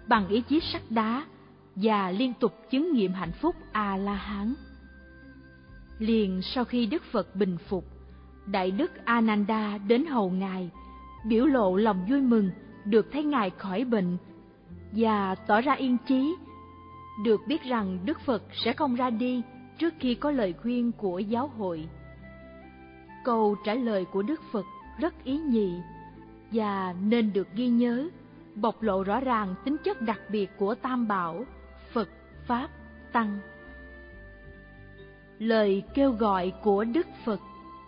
Speaker 1: bằng ý chí sắt đá và liên tục chứng nghiệm hạnh phúc A-la-hán. Liền sau khi Đức Phật bình phục, Đại Đức Ananda đến hầu Ngài, biểu lộ lòng vui mừng được thấy Ngài khỏi bệnh và tỏ ra yên chí, được biết rằng Đức Phật sẽ không ra đi trước khi có lời khuyên của giáo hội. Câu trả lời của Đức Phật rất ý nhị và nên được ghi nhớ, bộc lộ rõ ràng tính chất đặc biệt của Tam Bảo, Phật, Pháp, Tăng. Lời kêu gọi của Đức Phật: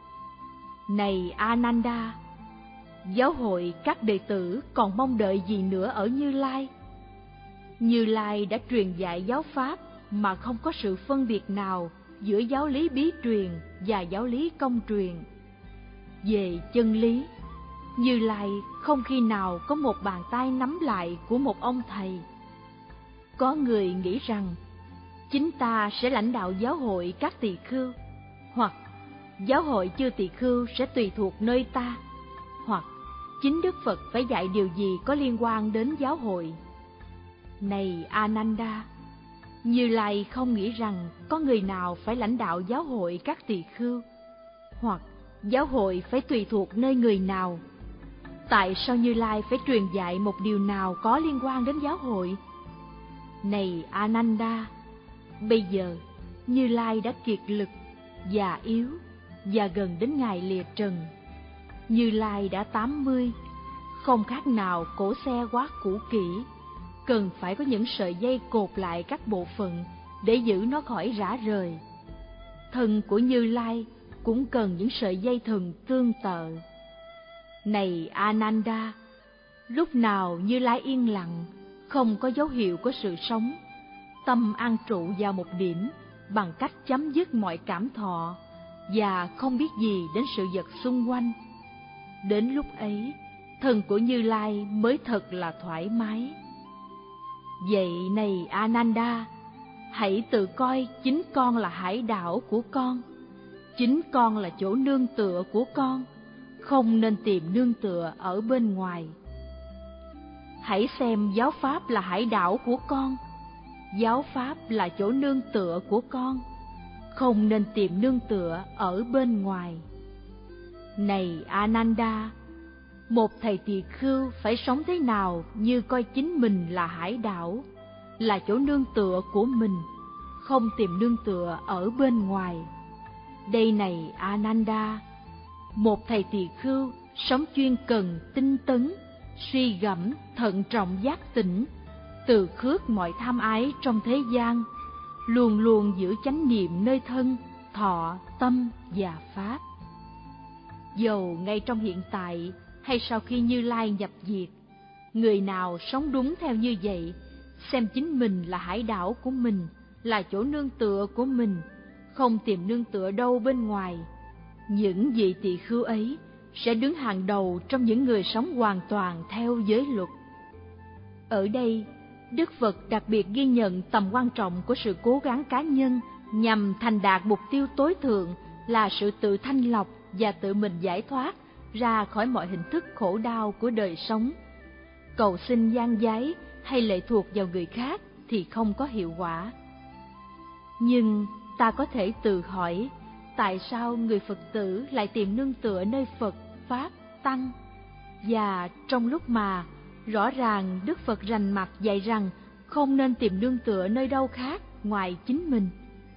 Speaker 1: Này Ananda, giáo hội các đệ tử còn mong đợi gì nữa ở Như Lai? Như Lai đã truyền dạy giáo pháp mà không có sự phân biệt nào giữa giáo lý bí truyền và giáo lý công truyền. Về chân lý, Như Lai không khi nào có một bàn tay nắm lại của một ông thầy. Có người nghĩ rằng chính ta sẽ lãnh đạo giáo hội các tỳ khưu, hoặc giáo hội chư tỳ khưu sẽ tùy thuộc nơi ta, hoặc chính Đức Phật phải dạy điều gì có liên quan đến giáo hội. Này Ananda, Như Lai không nghĩ rằng có người nào phải lãnh đạo giáo hội các tỳ khưu, hoặc giáo hội phải tùy thuộc nơi người nào. Tại sao Như Lai phải truyền dạy một điều nào có liên quan đến giáo hội? Này Ananda, bây giờ Như Lai đã kiệt lực, già yếu và gần đến ngày lìa trần. Như Lai đã tám mươi, không khác nào cỗ xe quá cũ kỹ, cần phải có những sợi dây cột lại các bộ phận để giữ nó khỏi rã rời. Thân của Như Lai cũng cần những sợi dây thừng tương tự. Này Ananda, lúc nào Như Lai yên lặng, không có dấu hiệu của sự sống, tâm an trụ vào một điểm bằng cách chấm dứt mọi cảm thọ và không biết gì đến sự vật xung quanh. Đến lúc ấy, thân của Như Lai mới thật là thoải mái. Vậy này Ananda, hãy tự coi chính con là hải đảo của con, chính con là chỗ nương tựa của con, không nên tìm nương tựa ở bên ngoài. Hãy xem giáo pháp là hải đảo của con, giáo pháp là chỗ nương tựa của con, không nên tìm nương tựa ở bên ngoài. Này Ananda, một thầy tỳ khưu phải sống thế nào như coi chính mình là hải đảo, là chỗ nương tựa của mình, không tìm nương tựa ở bên ngoài. Đây này Ananda, một thầy tỳ khưu sống chuyên cần, tinh tấn, suy gẫm, thận trọng giác tỉnh, từ khước mọi tham ái trong thế gian, luôn luôn giữ chánh niệm nơi thân, thọ, tâm và pháp. Dầu ngay trong hiện tại hay sau khi Như Lai nhập diệt, người nào sống đúng theo như vậy, xem chính mình là hải đảo của mình, là chỗ nương tựa của mình, không tìm nương tựa đâu bên ngoài, những vị tỳ khưu ấy sẽ đứng hàng đầu trong những người sống hoàn toàn theo giới luật. Ở đây, Đức Phật đặc biệt ghi nhận tầm quan trọng của sự cố gắng cá nhân nhằm thành đạt mục tiêu tối thượng là sự tự thanh lọc và tự mình giải thoát ra khỏi mọi hình thức khổ đau của đời sống. Cầu xin gian giái hay lệ thuộc vào người khác thì không có hiệu quả. Nhưng ta có thể tự hỏi, tại sao người Phật tử lại tìm nương tựa nơi Phật, Pháp, Tăng? Và trong lúc mà rõ ràng Đức Phật rành mạch dạy rằng không nên tìm nương tựa nơi đâu khác ngoài chính mình.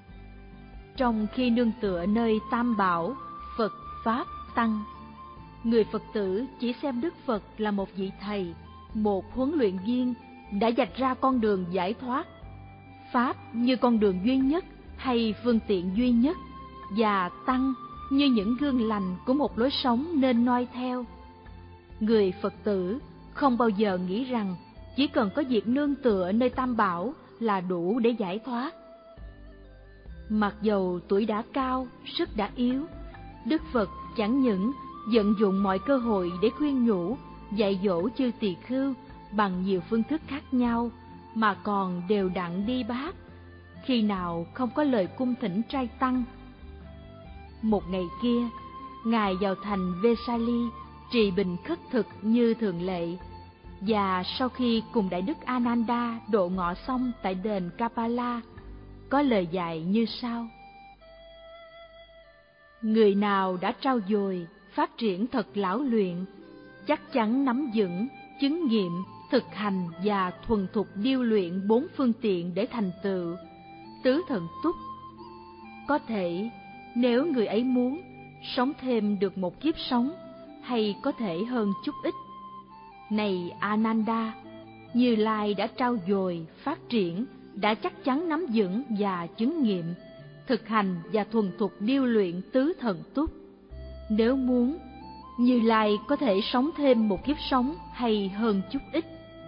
Speaker 1: Trong khi nương tựa nơi Tam Bảo, Phật, Pháp, Tăng, người Phật tử chỉ xem Đức Phật là một vị thầy, một huấn luyện viên đã vạch ra con đường giải thoát, Pháp như con đường duy nhất hay phương tiện duy nhất, và Tăng như những gương lành của một lối sống nên noi theo. Người Phật tử không bao giờ nghĩ rằng chỉ cần có việc nương tựa nơi Tam Bảo là đủ để giải thoát. Mặc dầu tuổi đã cao, sức đã yếu, Đức Phật chẳng những vận dụng mọi cơ hội để khuyên nhủ, dạy dỗ chư tỳ khưu bằng nhiều phương thức khác nhau, mà còn đều đặn đi bát, khi nào không có lời cung thỉnh trai tăng. Một ngày kia, Ngài vào thành Vesali trì bình khất thực như thường lệ, Và sau khi cùng Đại Đức Ananda độ ngọ xong tại đền Kapala, có lời dạy như sau: người nào đã trau dồi, phát triển thật lão luyện, chắc chắn nắm vững, chứng nghiệm, thực hành và thuần thục điêu luyện bốn phương tiện để thành tựu tứ thần túc. Có thể, nếu người ấy muốn, sống thêm được một kiếp sống, hay có thể hơn chút ít. Này Ananda, Như Lai đã trau dồi, phát triển, đã chắc chắn nắm vững và chứng nghiệm, thực hành và thuần thục điêu luyện tứ thần túc. Nếu muốn, Như Lai có thể sống thêm một kiếp sống hay hơn chút ít.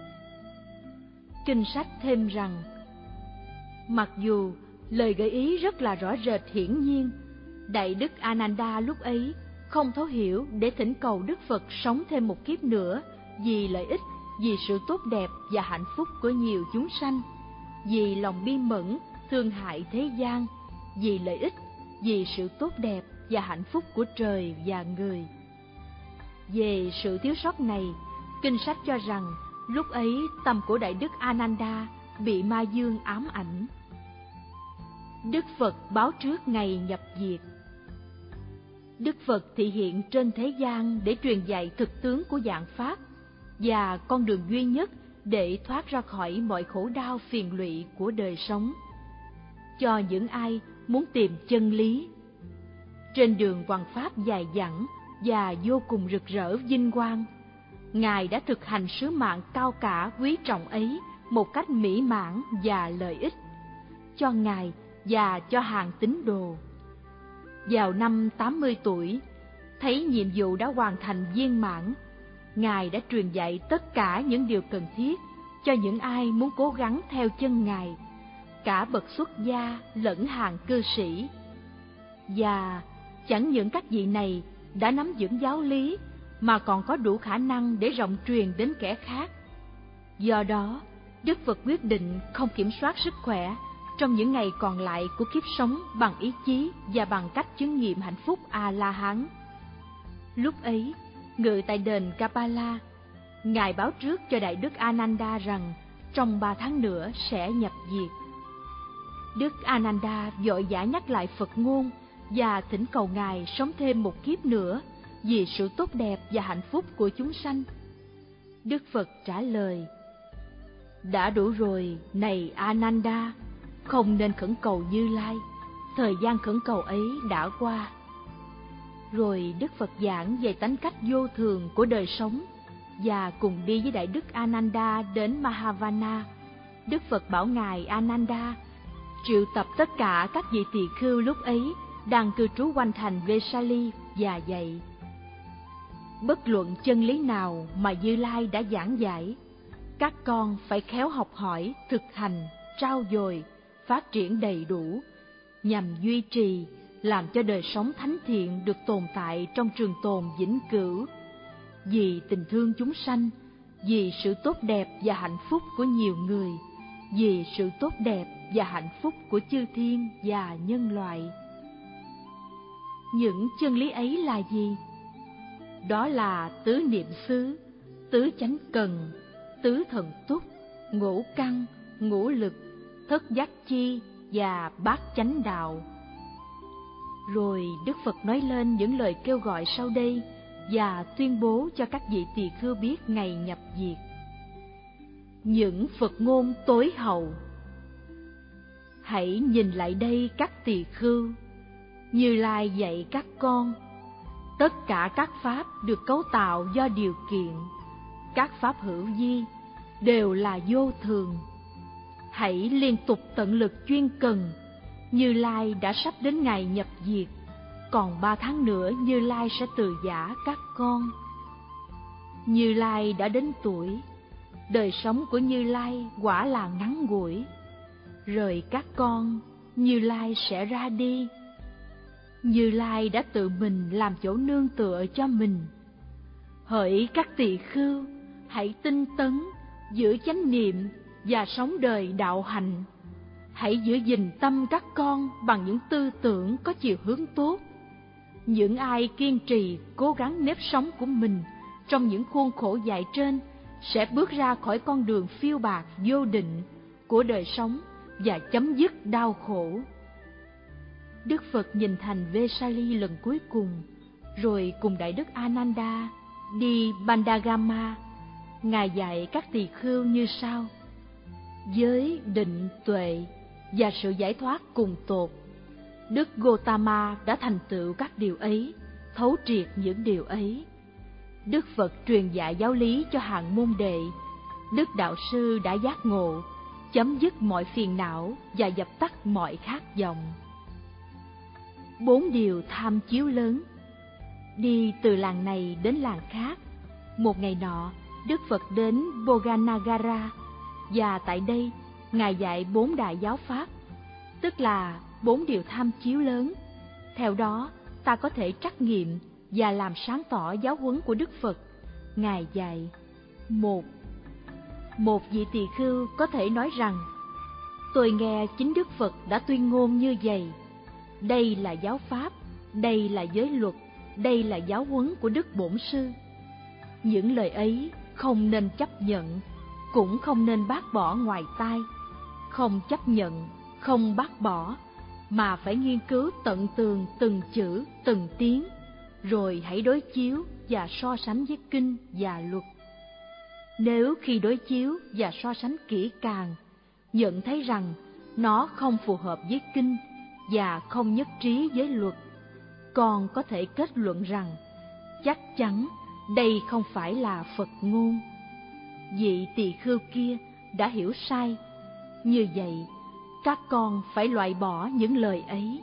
Speaker 1: Kinh sách thêm rằng, mặc dù lời gợi ý rất là rõ rệt hiển nhiên, Đại Đức Ananda lúc ấy không thấu hiểu để thỉnh cầu Đức Phật sống thêm một kiếp nữa vì lợi ích, vì sự tốt đẹp và hạnh phúc của nhiều chúng sanh, vì lòng bi mẫn, thương hại thế gian, vì lợi ích, vì sự tốt đẹp và hạnh phúc của trời và người. Về sự thiếu sót này, kinh sách cho rằng lúc ấy tâm của Đại Đức Ananda bị ma dương ám ảnh. Đức Phật báo trước ngày nhập diệt. Đức Phật thị hiện trên thế gian để truyền dạy thực tướng của vạn pháp và con đường duy nhất để thoát ra khỏi mọi khổ đau phiền lụy của đời sống, cho những ai muốn tìm chân lý. Trên đường hoằng pháp dài dẳng và vô cùng rực rỡ vinh quang, Ngài đã thực hành sứ mạng cao cả quý trọng ấy một cách mỹ mãn và lợi ích cho Ngài và cho hàng tín đồ. Vào năm tám mươi tuổi, thấy nhiệm vụ đã hoàn thành viên mãn, Ngài đã truyền dạy tất cả những điều cần thiết cho những ai muốn cố gắng theo chân Ngài, cả bậc xuất gia lẫn hàng cư sĩ. Và chẳng những các vị này đã nắm vững giáo lý, mà còn có đủ khả năng để rộng truyền đến kẻ khác. Do đó, Đức Phật quyết định không kiểm soát sức khỏe trong những ngày còn lại của kiếp sống bằng ý chí và bằng cách chứng nghiệm hạnh phúc A-la-hán. Lúc ấy, ngự tại đền Kapala, Ngài báo trước cho Đại Đức Ananda rằng trong ba tháng nữa sẽ nhập diệt. Đức Ananda vội vã nhắc lại Phật ngôn và thỉnh cầu Ngài sống thêm một kiếp nữa vì sự tốt đẹp và hạnh phúc của chúng sanh. Đức Phật trả lời: đã đủ rồi, này Ananda, không nên khẩn cầu Như Lai, thời gian khẩn cầu ấy đã qua. Rồi Đức Phật giảng về tánh cách vô thường của đời sống và cùng đi với Đại Đức Ananda đến Mahavana. Đức Phật bảo Ngài Ananda triệu tập tất cả các vị tỳ khưu lúc ấy đang cư trú quanh thành Vesali và dạy: bất luận chân lý nào mà Như Lai đã giảng giải, các con phải khéo học hỏi, thực hành, trau dồi, phát triển đầy đủ, nhằm duy trì, làm cho đời sống thánh thiện được tồn tại trong trường tồn vĩnh cửu, vì tình thương chúng sanh, vì sự tốt đẹp và hạnh phúc của nhiều người, vì sự tốt đẹp và hạnh phúc của chư thiên và nhân loại. Những chân lý ấy là gì? Đó là tứ niệm xứ, tứ chánh cần, tứ thần túc, ngũ căn, ngũ lực, thất giác chi và bát chánh đạo. Rồi Đức Phật nói lên những lời kêu gọi sau đây và tuyên bố cho các vị tỳ khưu biết ngày nhập diệt. Những Phật ngôn tối hậu. Hãy nhìn lại đây các tỳ khưu, Như Lai dạy các con, tất cả các pháp được cấu tạo do điều kiện, các pháp hữu vi đều là vô thường. Hãy liên tục tận lực chuyên cần, Như Lai đã sắp đến ngày nhập diệt, còn ba tháng nữa Như Lai sẽ từ giã các con. Như Lai đã đến tuổi, đời sống của Như Lai quả là ngắn ngủi. Rời các con, Như Lai sẽ ra đi. Như Lai đã tự mình làm chỗ nương tựa cho mình. Hỡi các tỳ khưu, hãy tinh tấn, giữ chánh niệm và sống đời đạo hạnh. Hãy giữ gìn tâm các con bằng những tư tưởng có chiều hướng tốt. Những ai kiên trì cố gắng nếp sống của mình trong những khuôn khổ dạy trên sẽ bước ra khỏi con đường phiêu bạt vô định của đời sống và chấm dứt đau khổ. Đức Phật nhìn thành Vesali lần cuối cùng, rồi cùng Đại Đức Ananda đi Bandagama. Ngài dạy các tỳ khưu như sau: giới, định, tuệ và sự giải thoát cùng tột. Đức Gotama đã thành tựu các điều ấy, thấu triệt những điều ấy. Đức Phật truyền dạy giáo lý cho hàng môn đệ. Đức Đạo Sư đã giác ngộ, chấm dứt mọi phiền não và dập tắt mọi khát vọng. Bốn điều tham chiếu lớn. Đi từ làng này đến làng khác. Một ngày nọ, Đức Phật đến Boganagara, và tại đây Ngài dạy bốn đại giáo pháp, tức là bốn điều tham chiếu lớn. Theo đó, ta có thể trắc nghiệm và làm sáng tỏ giáo huấn của Đức Phật. Ngài dạy: một. Một vị tỳ khưu có thể nói rằng: tôi nghe chính Đức Phật đã tuyên ngôn như vậy. Đây là giáo pháp, đây là giới luật, đây là giáo huấn của Đức Bổn Sư. Những lời ấy không nên chấp nhận, cũng không nên bác bỏ ngoài tai. Không chấp nhận, không bác bỏ, mà phải nghiên cứu tận tường từng chữ, từng tiếng, rồi hãy đối chiếu và so sánh với kinh và luật. Nếu khi đối chiếu và so sánh kỹ càng, nhận thấy rằng nó không phù hợp với kinh và không nhất trí với luật, còn có thể kết luận rằng chắc chắn đây không phải là Phật ngôn. Vị tỳ khưu kia đã hiểu sai. Như vậy, các con phải loại bỏ những lời ấy.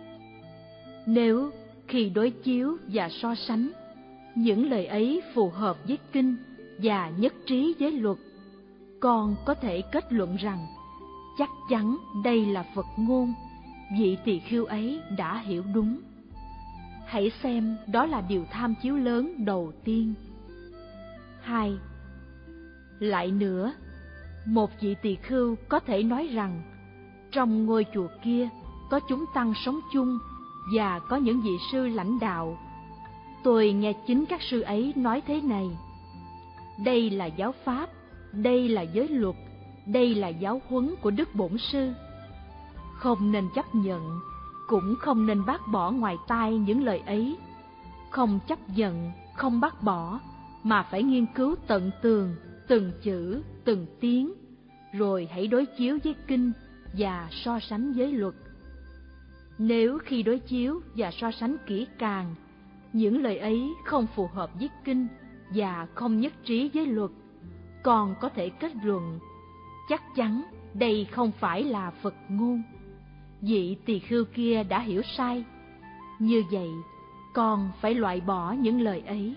Speaker 1: Nếu khi đối chiếu và so sánh, những lời ấy phù hợp với kinh và nhất trí với luật, con có thể kết luận rằng chắc chắn đây là Phật ngôn. Vị tỳ khưu ấy đã hiểu đúng. Hãy xem đó là điều tham chiếu lớn đầu tiên. Hai. Lại nữa, một vị tỳ khưu có thể nói rằng trong ngôi chùa kia có chúng tăng sống chung và có những vị sư lãnh đạo. Tôi nghe chính các sư ấy nói thế này: đây là giáo pháp, đây là giới luật, đây là giáo huấn của Đức Bổn Sư. Không nên chấp nhận, cũng không nên bác bỏ ngoài tai những lời ấy. Không chấp nhận, không bác bỏ, mà phải nghiên cứu tận tường từng chữ, từng tiếng, rồi hãy đối chiếu với kinh và so sánh với luật. Nếu khi đối chiếu và so sánh kỹ càng, những lời ấy không phù hợp với kinh và không nhất trí với luật, còn có thể kết luận chắc chắn đây không phải là Phật ngôn. Vị tỳ khưu kia đã hiểu sai. Như vậy, con phải loại bỏ những lời ấy.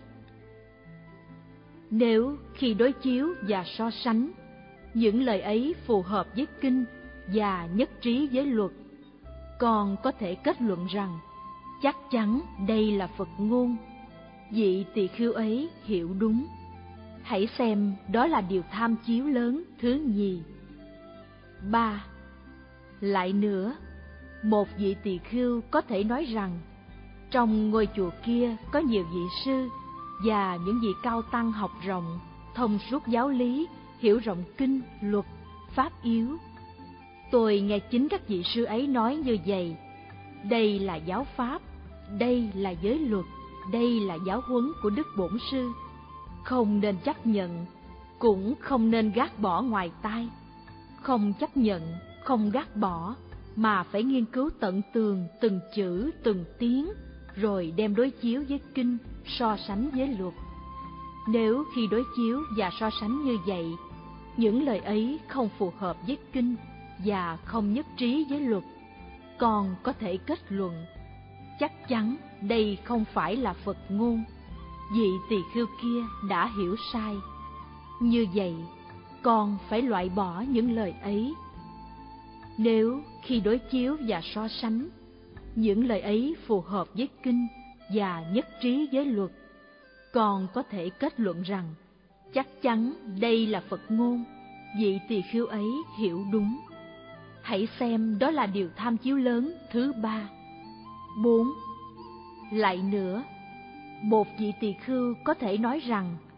Speaker 1: Nếu khi đối chiếu và so sánh, những lời ấy phù hợp với kinh và nhất trí với luật, con có thể kết luận rằng chắc chắn đây là Phật ngôn. Vị tỳ khưu ấy hiểu đúng. Hãy xem đó là điều tham chiếu lớn thứ nhì. Ba. Lại nữa, một vị tỳ khưu có thể nói rằng trong ngôi chùa kia có nhiều vị sư và những vị cao tăng học rộng, thông suốt giáo lý, hiểu rộng kinh, luật, pháp yếu. Tôi nghe chính các vị sư ấy nói như vậy: đây là giáo pháp, đây là giới luật, đây là giáo huấn của Đức Bổn Sư. Không nên chấp nhận, cũng không nên gác bỏ ngoài tai. Không chấp nhận, không gác bỏ, mà phải nghiên cứu tận tường từng chữ, từng tiếng, rồi đem đối chiếu với kinh, so sánh với luật. Nếu khi đối chiếu và so sánh như vậy, những lời ấy không phù hợp với kinh và không nhất trí với luật, con có thể kết luận chắc chắn đây không phải là Phật ngôn. Vị tỳ khưu kia đã hiểu sai. Như vậy, con phải loại bỏ những lời ấy. Nếu khi đối chiếu và so sánh, những lời ấy phù hợp với kinh và nhất trí với luật, con có thể kết luận rằng chắc chắn đây là Phật ngôn. Vị tỳ khưu ấy hiểu đúng. Hãy xem đó là điều tham chiếu lớn thứ ba. Bốn. Lại nữa, một vị tỳ khưu có thể nói rằng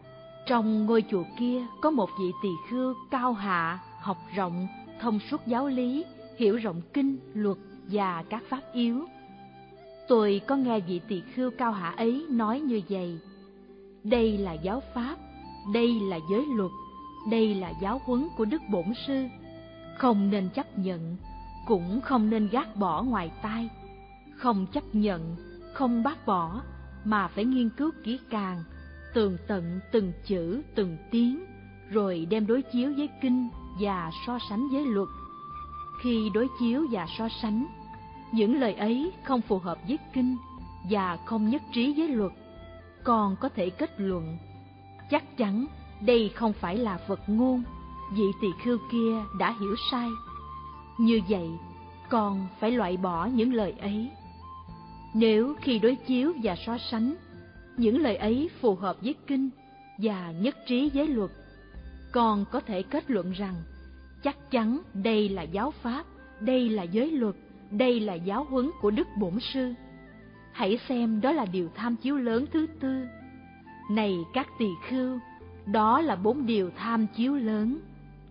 Speaker 1: Trong ngôi chùa kia có một vị tỳ khưu cao hạ, học rộng, thông suốt giáo lý, hiểu rộng kinh, luật và các pháp yếu. Tôi có nghe vị tỳ khưu cao hạ ấy nói như vậy: đây là giáo pháp, đây là giới luật, đây là giáo huấn của Đức Bổn Sư, không nên chấp nhận, cũng không nên gác bỏ ngoài tai. Không chấp nhận, không bác bỏ, mà phải nghiên cứu kỹ càng, tường tận từng chữ, từng tiếng, rồi đem đối chiếu với kinh và so sánh với luật. Khi đối chiếu và so sánh, những lời ấy không phù hợp với kinh và không nhất trí với luật, còn có thể kết luận: chắc chắn đây không phải là Phật ngôn, vị tỳ khưu kia đã hiểu sai. Như vậy, còn phải loại bỏ những lời ấy. Nếu khi đối chiếu và so sánh, những lời ấy phù hợp với kinh và nhất trí với luật, còn có thể kết luận rằng chắc chắn đây là giáo pháp, đây là giới luật, đây là giáo huấn của Đức Bổn Sư. Hãy xem đó là điều tham chiếu lớn thứ tư. Này các tỳ khưu, đó là bốn điều tham chiếu lớn.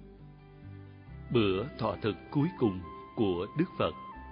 Speaker 2: Bữa thọ thực cuối cùng của Đức Phật.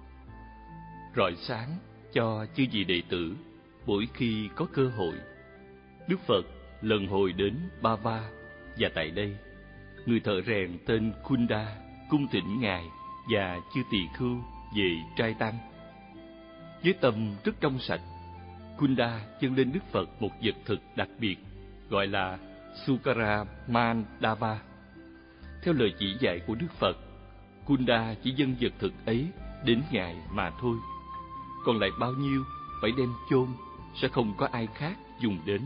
Speaker 2: Rọi sáng cho chư vị đệ tử mỗi khi có cơ hội. Đức Phật lần hồi đến Ba Va, và tại đây, người thợ rèn tên Kunda cung thỉnh Ngài và chư tỳ khưu về trai tăng. Với tâm rất trong sạch, Kunda dâng lên Đức Phật một vật thực đặc biệt gọi là Sukara Mandava. Theo lời chỉ dạy của Đức Phật, Kunda chỉ dâng vật thực ấy đến Ngài mà thôi, còn lại bao nhiêu phải đem chôn, sẽ không có ai khác dùng đến.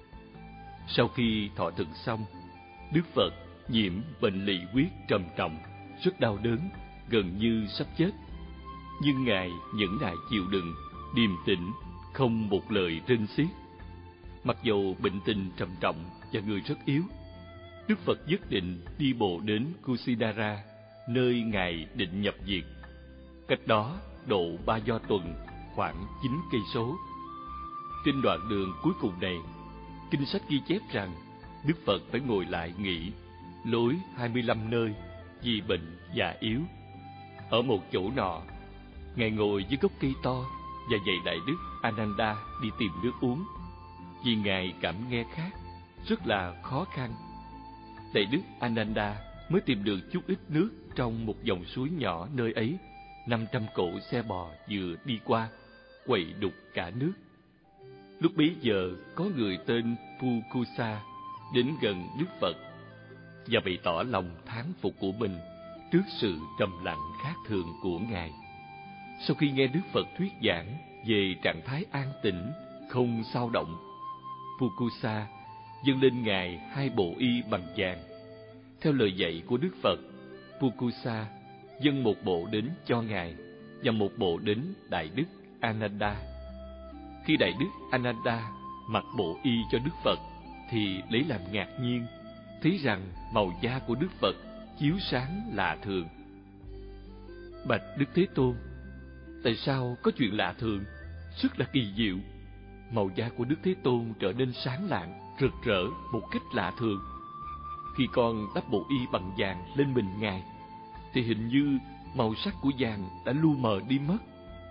Speaker 2: Sau khi thọ thực xong, Đức Phật nhiễm bệnh lỵ huyết trầm trọng, rất đau đớn, gần như sắp chết. Nhưng Ngài nhẫn nại chịu đựng, điềm tĩnh, không một lời rên xiết. Mặc dầu bệnh tình trầm trọng và người rất yếu, Đức Phật nhất định đi bộ đến Kusidara, nơi Ngài định nhập diệt. Cách đó độ ba do tuần, khoảng chín cây số. Trên đoạn đường cuối cùng này, kinh sách ghi chép rằng Đức Phật phải ngồi lại nghỉ, lối hai mươi lăm nơi vì bệnh già yếu. Ở một chỗ nọ, Ngài ngồi dưới gốc cây to và dạy Đại Đức Ananda đi tìm nước uống, vì Ngài cảm nghe khát, rất là khó khăn. Đại Đức Ananda mới tìm được chút ít nước trong một dòng suối nhỏ nơi ấy. Năm trăm cỗ xe bò vừa đi qua, quậy đục cả nước. Lúc bấy giờ có người tên Pukusa đến gần Đức Phật và bày tỏ lòng thán phục của mình trước sự trầm lặng khác thường của Ngài. Sau khi nghe Đức Phật thuyết giảng về trạng thái an tĩnh, không xao động, Pukusa dâng lên Ngài hai bộ y bằng vàng. Theo lời dạy của Đức Phật, Pukusa dâng một bộ đến cho Ngài và một bộ đến Đại Đức Ananda. Khi Đại Đức Ananda mặc bộ y cho Đức Phật thì lấy làm ngạc nhiên, thấy rằng màu da của Đức Phật chiếu sáng lạ thường. Bạch Đức Thế Tôn, tại sao có chuyện lạ thường, rất là kỳ diệu? Màu da của Đức Thế Tôn trở nên sáng lạng, rực rỡ một cách lạ thường. Khi con đắp bộ y bằng vàng lên mình Ngài, thì hình như màu sắc của vàng đã lu mờ đi mất.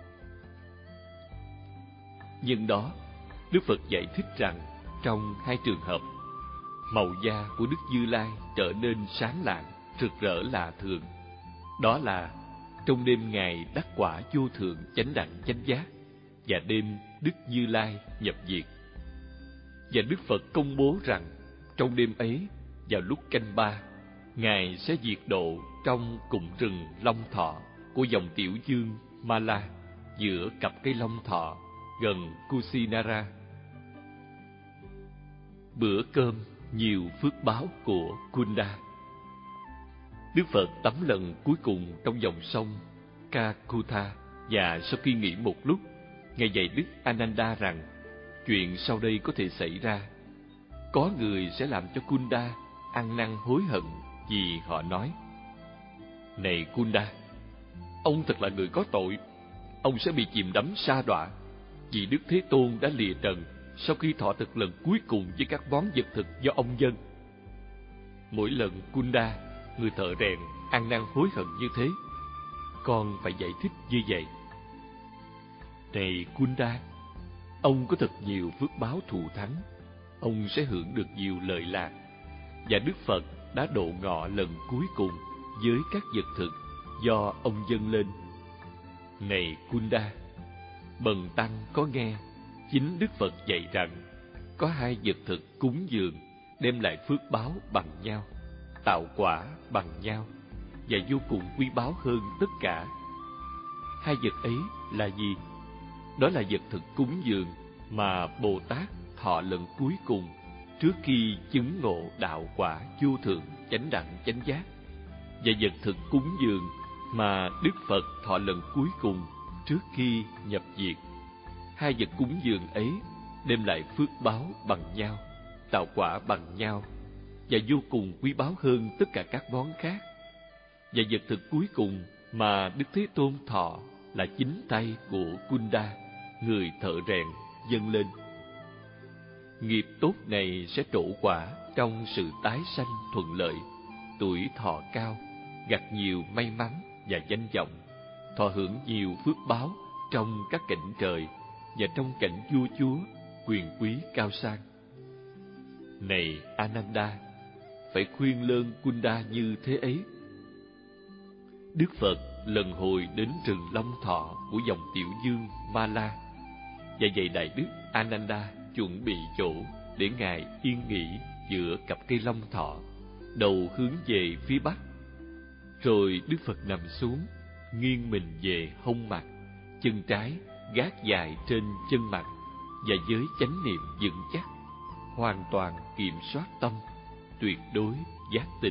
Speaker 2: Nhưng đó, Đức Phật giải thích rằng trong hai trường hợp, màu da của Đức Như Lai trở nên sáng lạng, rực rỡ lạ thường. Đó là trong đêm Ngài đắc quả vô thượng chánh đẳng chánh giác và đêm Đức Như Lai nhập diệt. Và Đức Phật công bố rằng trong đêm ấy, vào lúc canh ba, Ngài sẽ diệt độ trong cụm rừng Long Thọ của dòng Tiểu Dương Mala, giữa cặp cây Long Thọ gần Kusinara. Bữa cơm nhiều phước báo của Kunda. Đức Phật tắm lần cuối cùng trong dòng sông Kakutha, và sau khi nghỉ một lúc, Ngài dạy Đức Ananda rằng chuyện sau đây có thể xảy ra. Có người sẽ làm cho Kunda ăn năn hối hận vì họ nói: Này Kunda, ông thật là người có tội, ông sẽ bị chìm đắm sa đọa, vì Đức Thế Tôn đã lìa trần sau khi thọ thực lần cuối cùng với các món vật thực do ông dâng. Mỗi lần Kunda, người thợ rèn, ăn năn hối hận như thế, con phải giải thích như vậy: này Kunda, ông có thật nhiều phước báo thù thắng, ông sẽ hưởng được nhiều lợi lạc, và Đức Phật đã độ ngọ lần cuối cùng với các vật thực do ông dâng lên. Này Kunda, Bần tăng có nghe chính Đức Phật dạy rằng có hai vật thực cúng dường đem lại phước báo bằng nhau, tạo quả bằng nhau, và vô cùng quý báu hơn tất cả. Hai vật ấy là gì? Đó là vật thực cúng dường mà Bồ Tát thọ lần cuối cùng trước khi chứng ngộ đạo quả vô thượng chánh đẳng chánh giác, và vật thực cúng dường mà Đức Phật thọ lần cuối cùng trước khi nhập diệt. Hai vật cúng dường ấy đem lại phước báo bằng nhau, tạo quả bằng nhau, và vô cùng quý báu hơn tất cả các món khác. Và vật thực cuối cùng mà Đức Thế Tôn thọ là chính tay của Kunda, người thợ rèn, dâng lên. Nghiệp tốt này sẽ trổ quả trong sự tái sanh thuận lợi, tuổi thọ cao, gặt nhiều may mắn và danh vọng, thọ hưởng nhiều phước báo trong các cảnh trời và trong cảnh vua chúa, quyền quý cao sang. Này Ananda, phải khuyên lơn Kunda như thế ấy. Đức Phật lần hồi đến rừng Long Thọ của dòng Tiểu Dương Mala, và vậy Đại Đức Ananda chuẩn bị chỗ để Ngài yên nghỉ giữa cặp cây long thọ, đầu hướng về phía bắc. Rồi Đức Phật nằm xuống, nghiêng mình về hông mặt, chân trái gác dài trên chân mặt, và với chánh niệm vững chắc, hoàn toàn kiểm soát tâm, tuyệt đối giác tỉnh.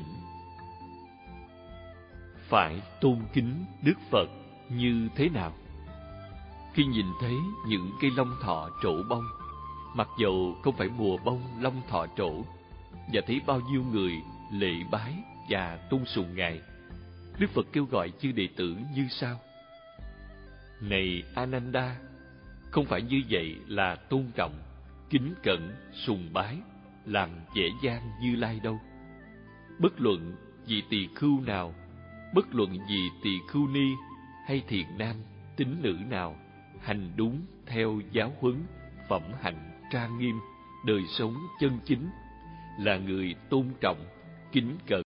Speaker 2: Phải tôn kính Đức Phật như thế nào? Khi nhìn thấy những cây long thọ trổ bông, mặc dầu không phải mùa bông long thọ trổ, và thấy bao nhiêu người lễ bái và tôn sùng Ngài, Đức Phật kêu gọi chư đệ tử như sau: Này Ananda, không phải như vậy là tôn trọng, kính cẩn, sùng bái, làm dễ dàng Như Lai đâu. Bất luận vị tỳ khưu nào, bất luận vị tỳ khưu ni hay thiện nam, tín nữ nào, hành đúng theo giáo huấn, phẩm hạnh trang nghiêm, đời sống chân chính, là người tôn trọng, kính cẩn,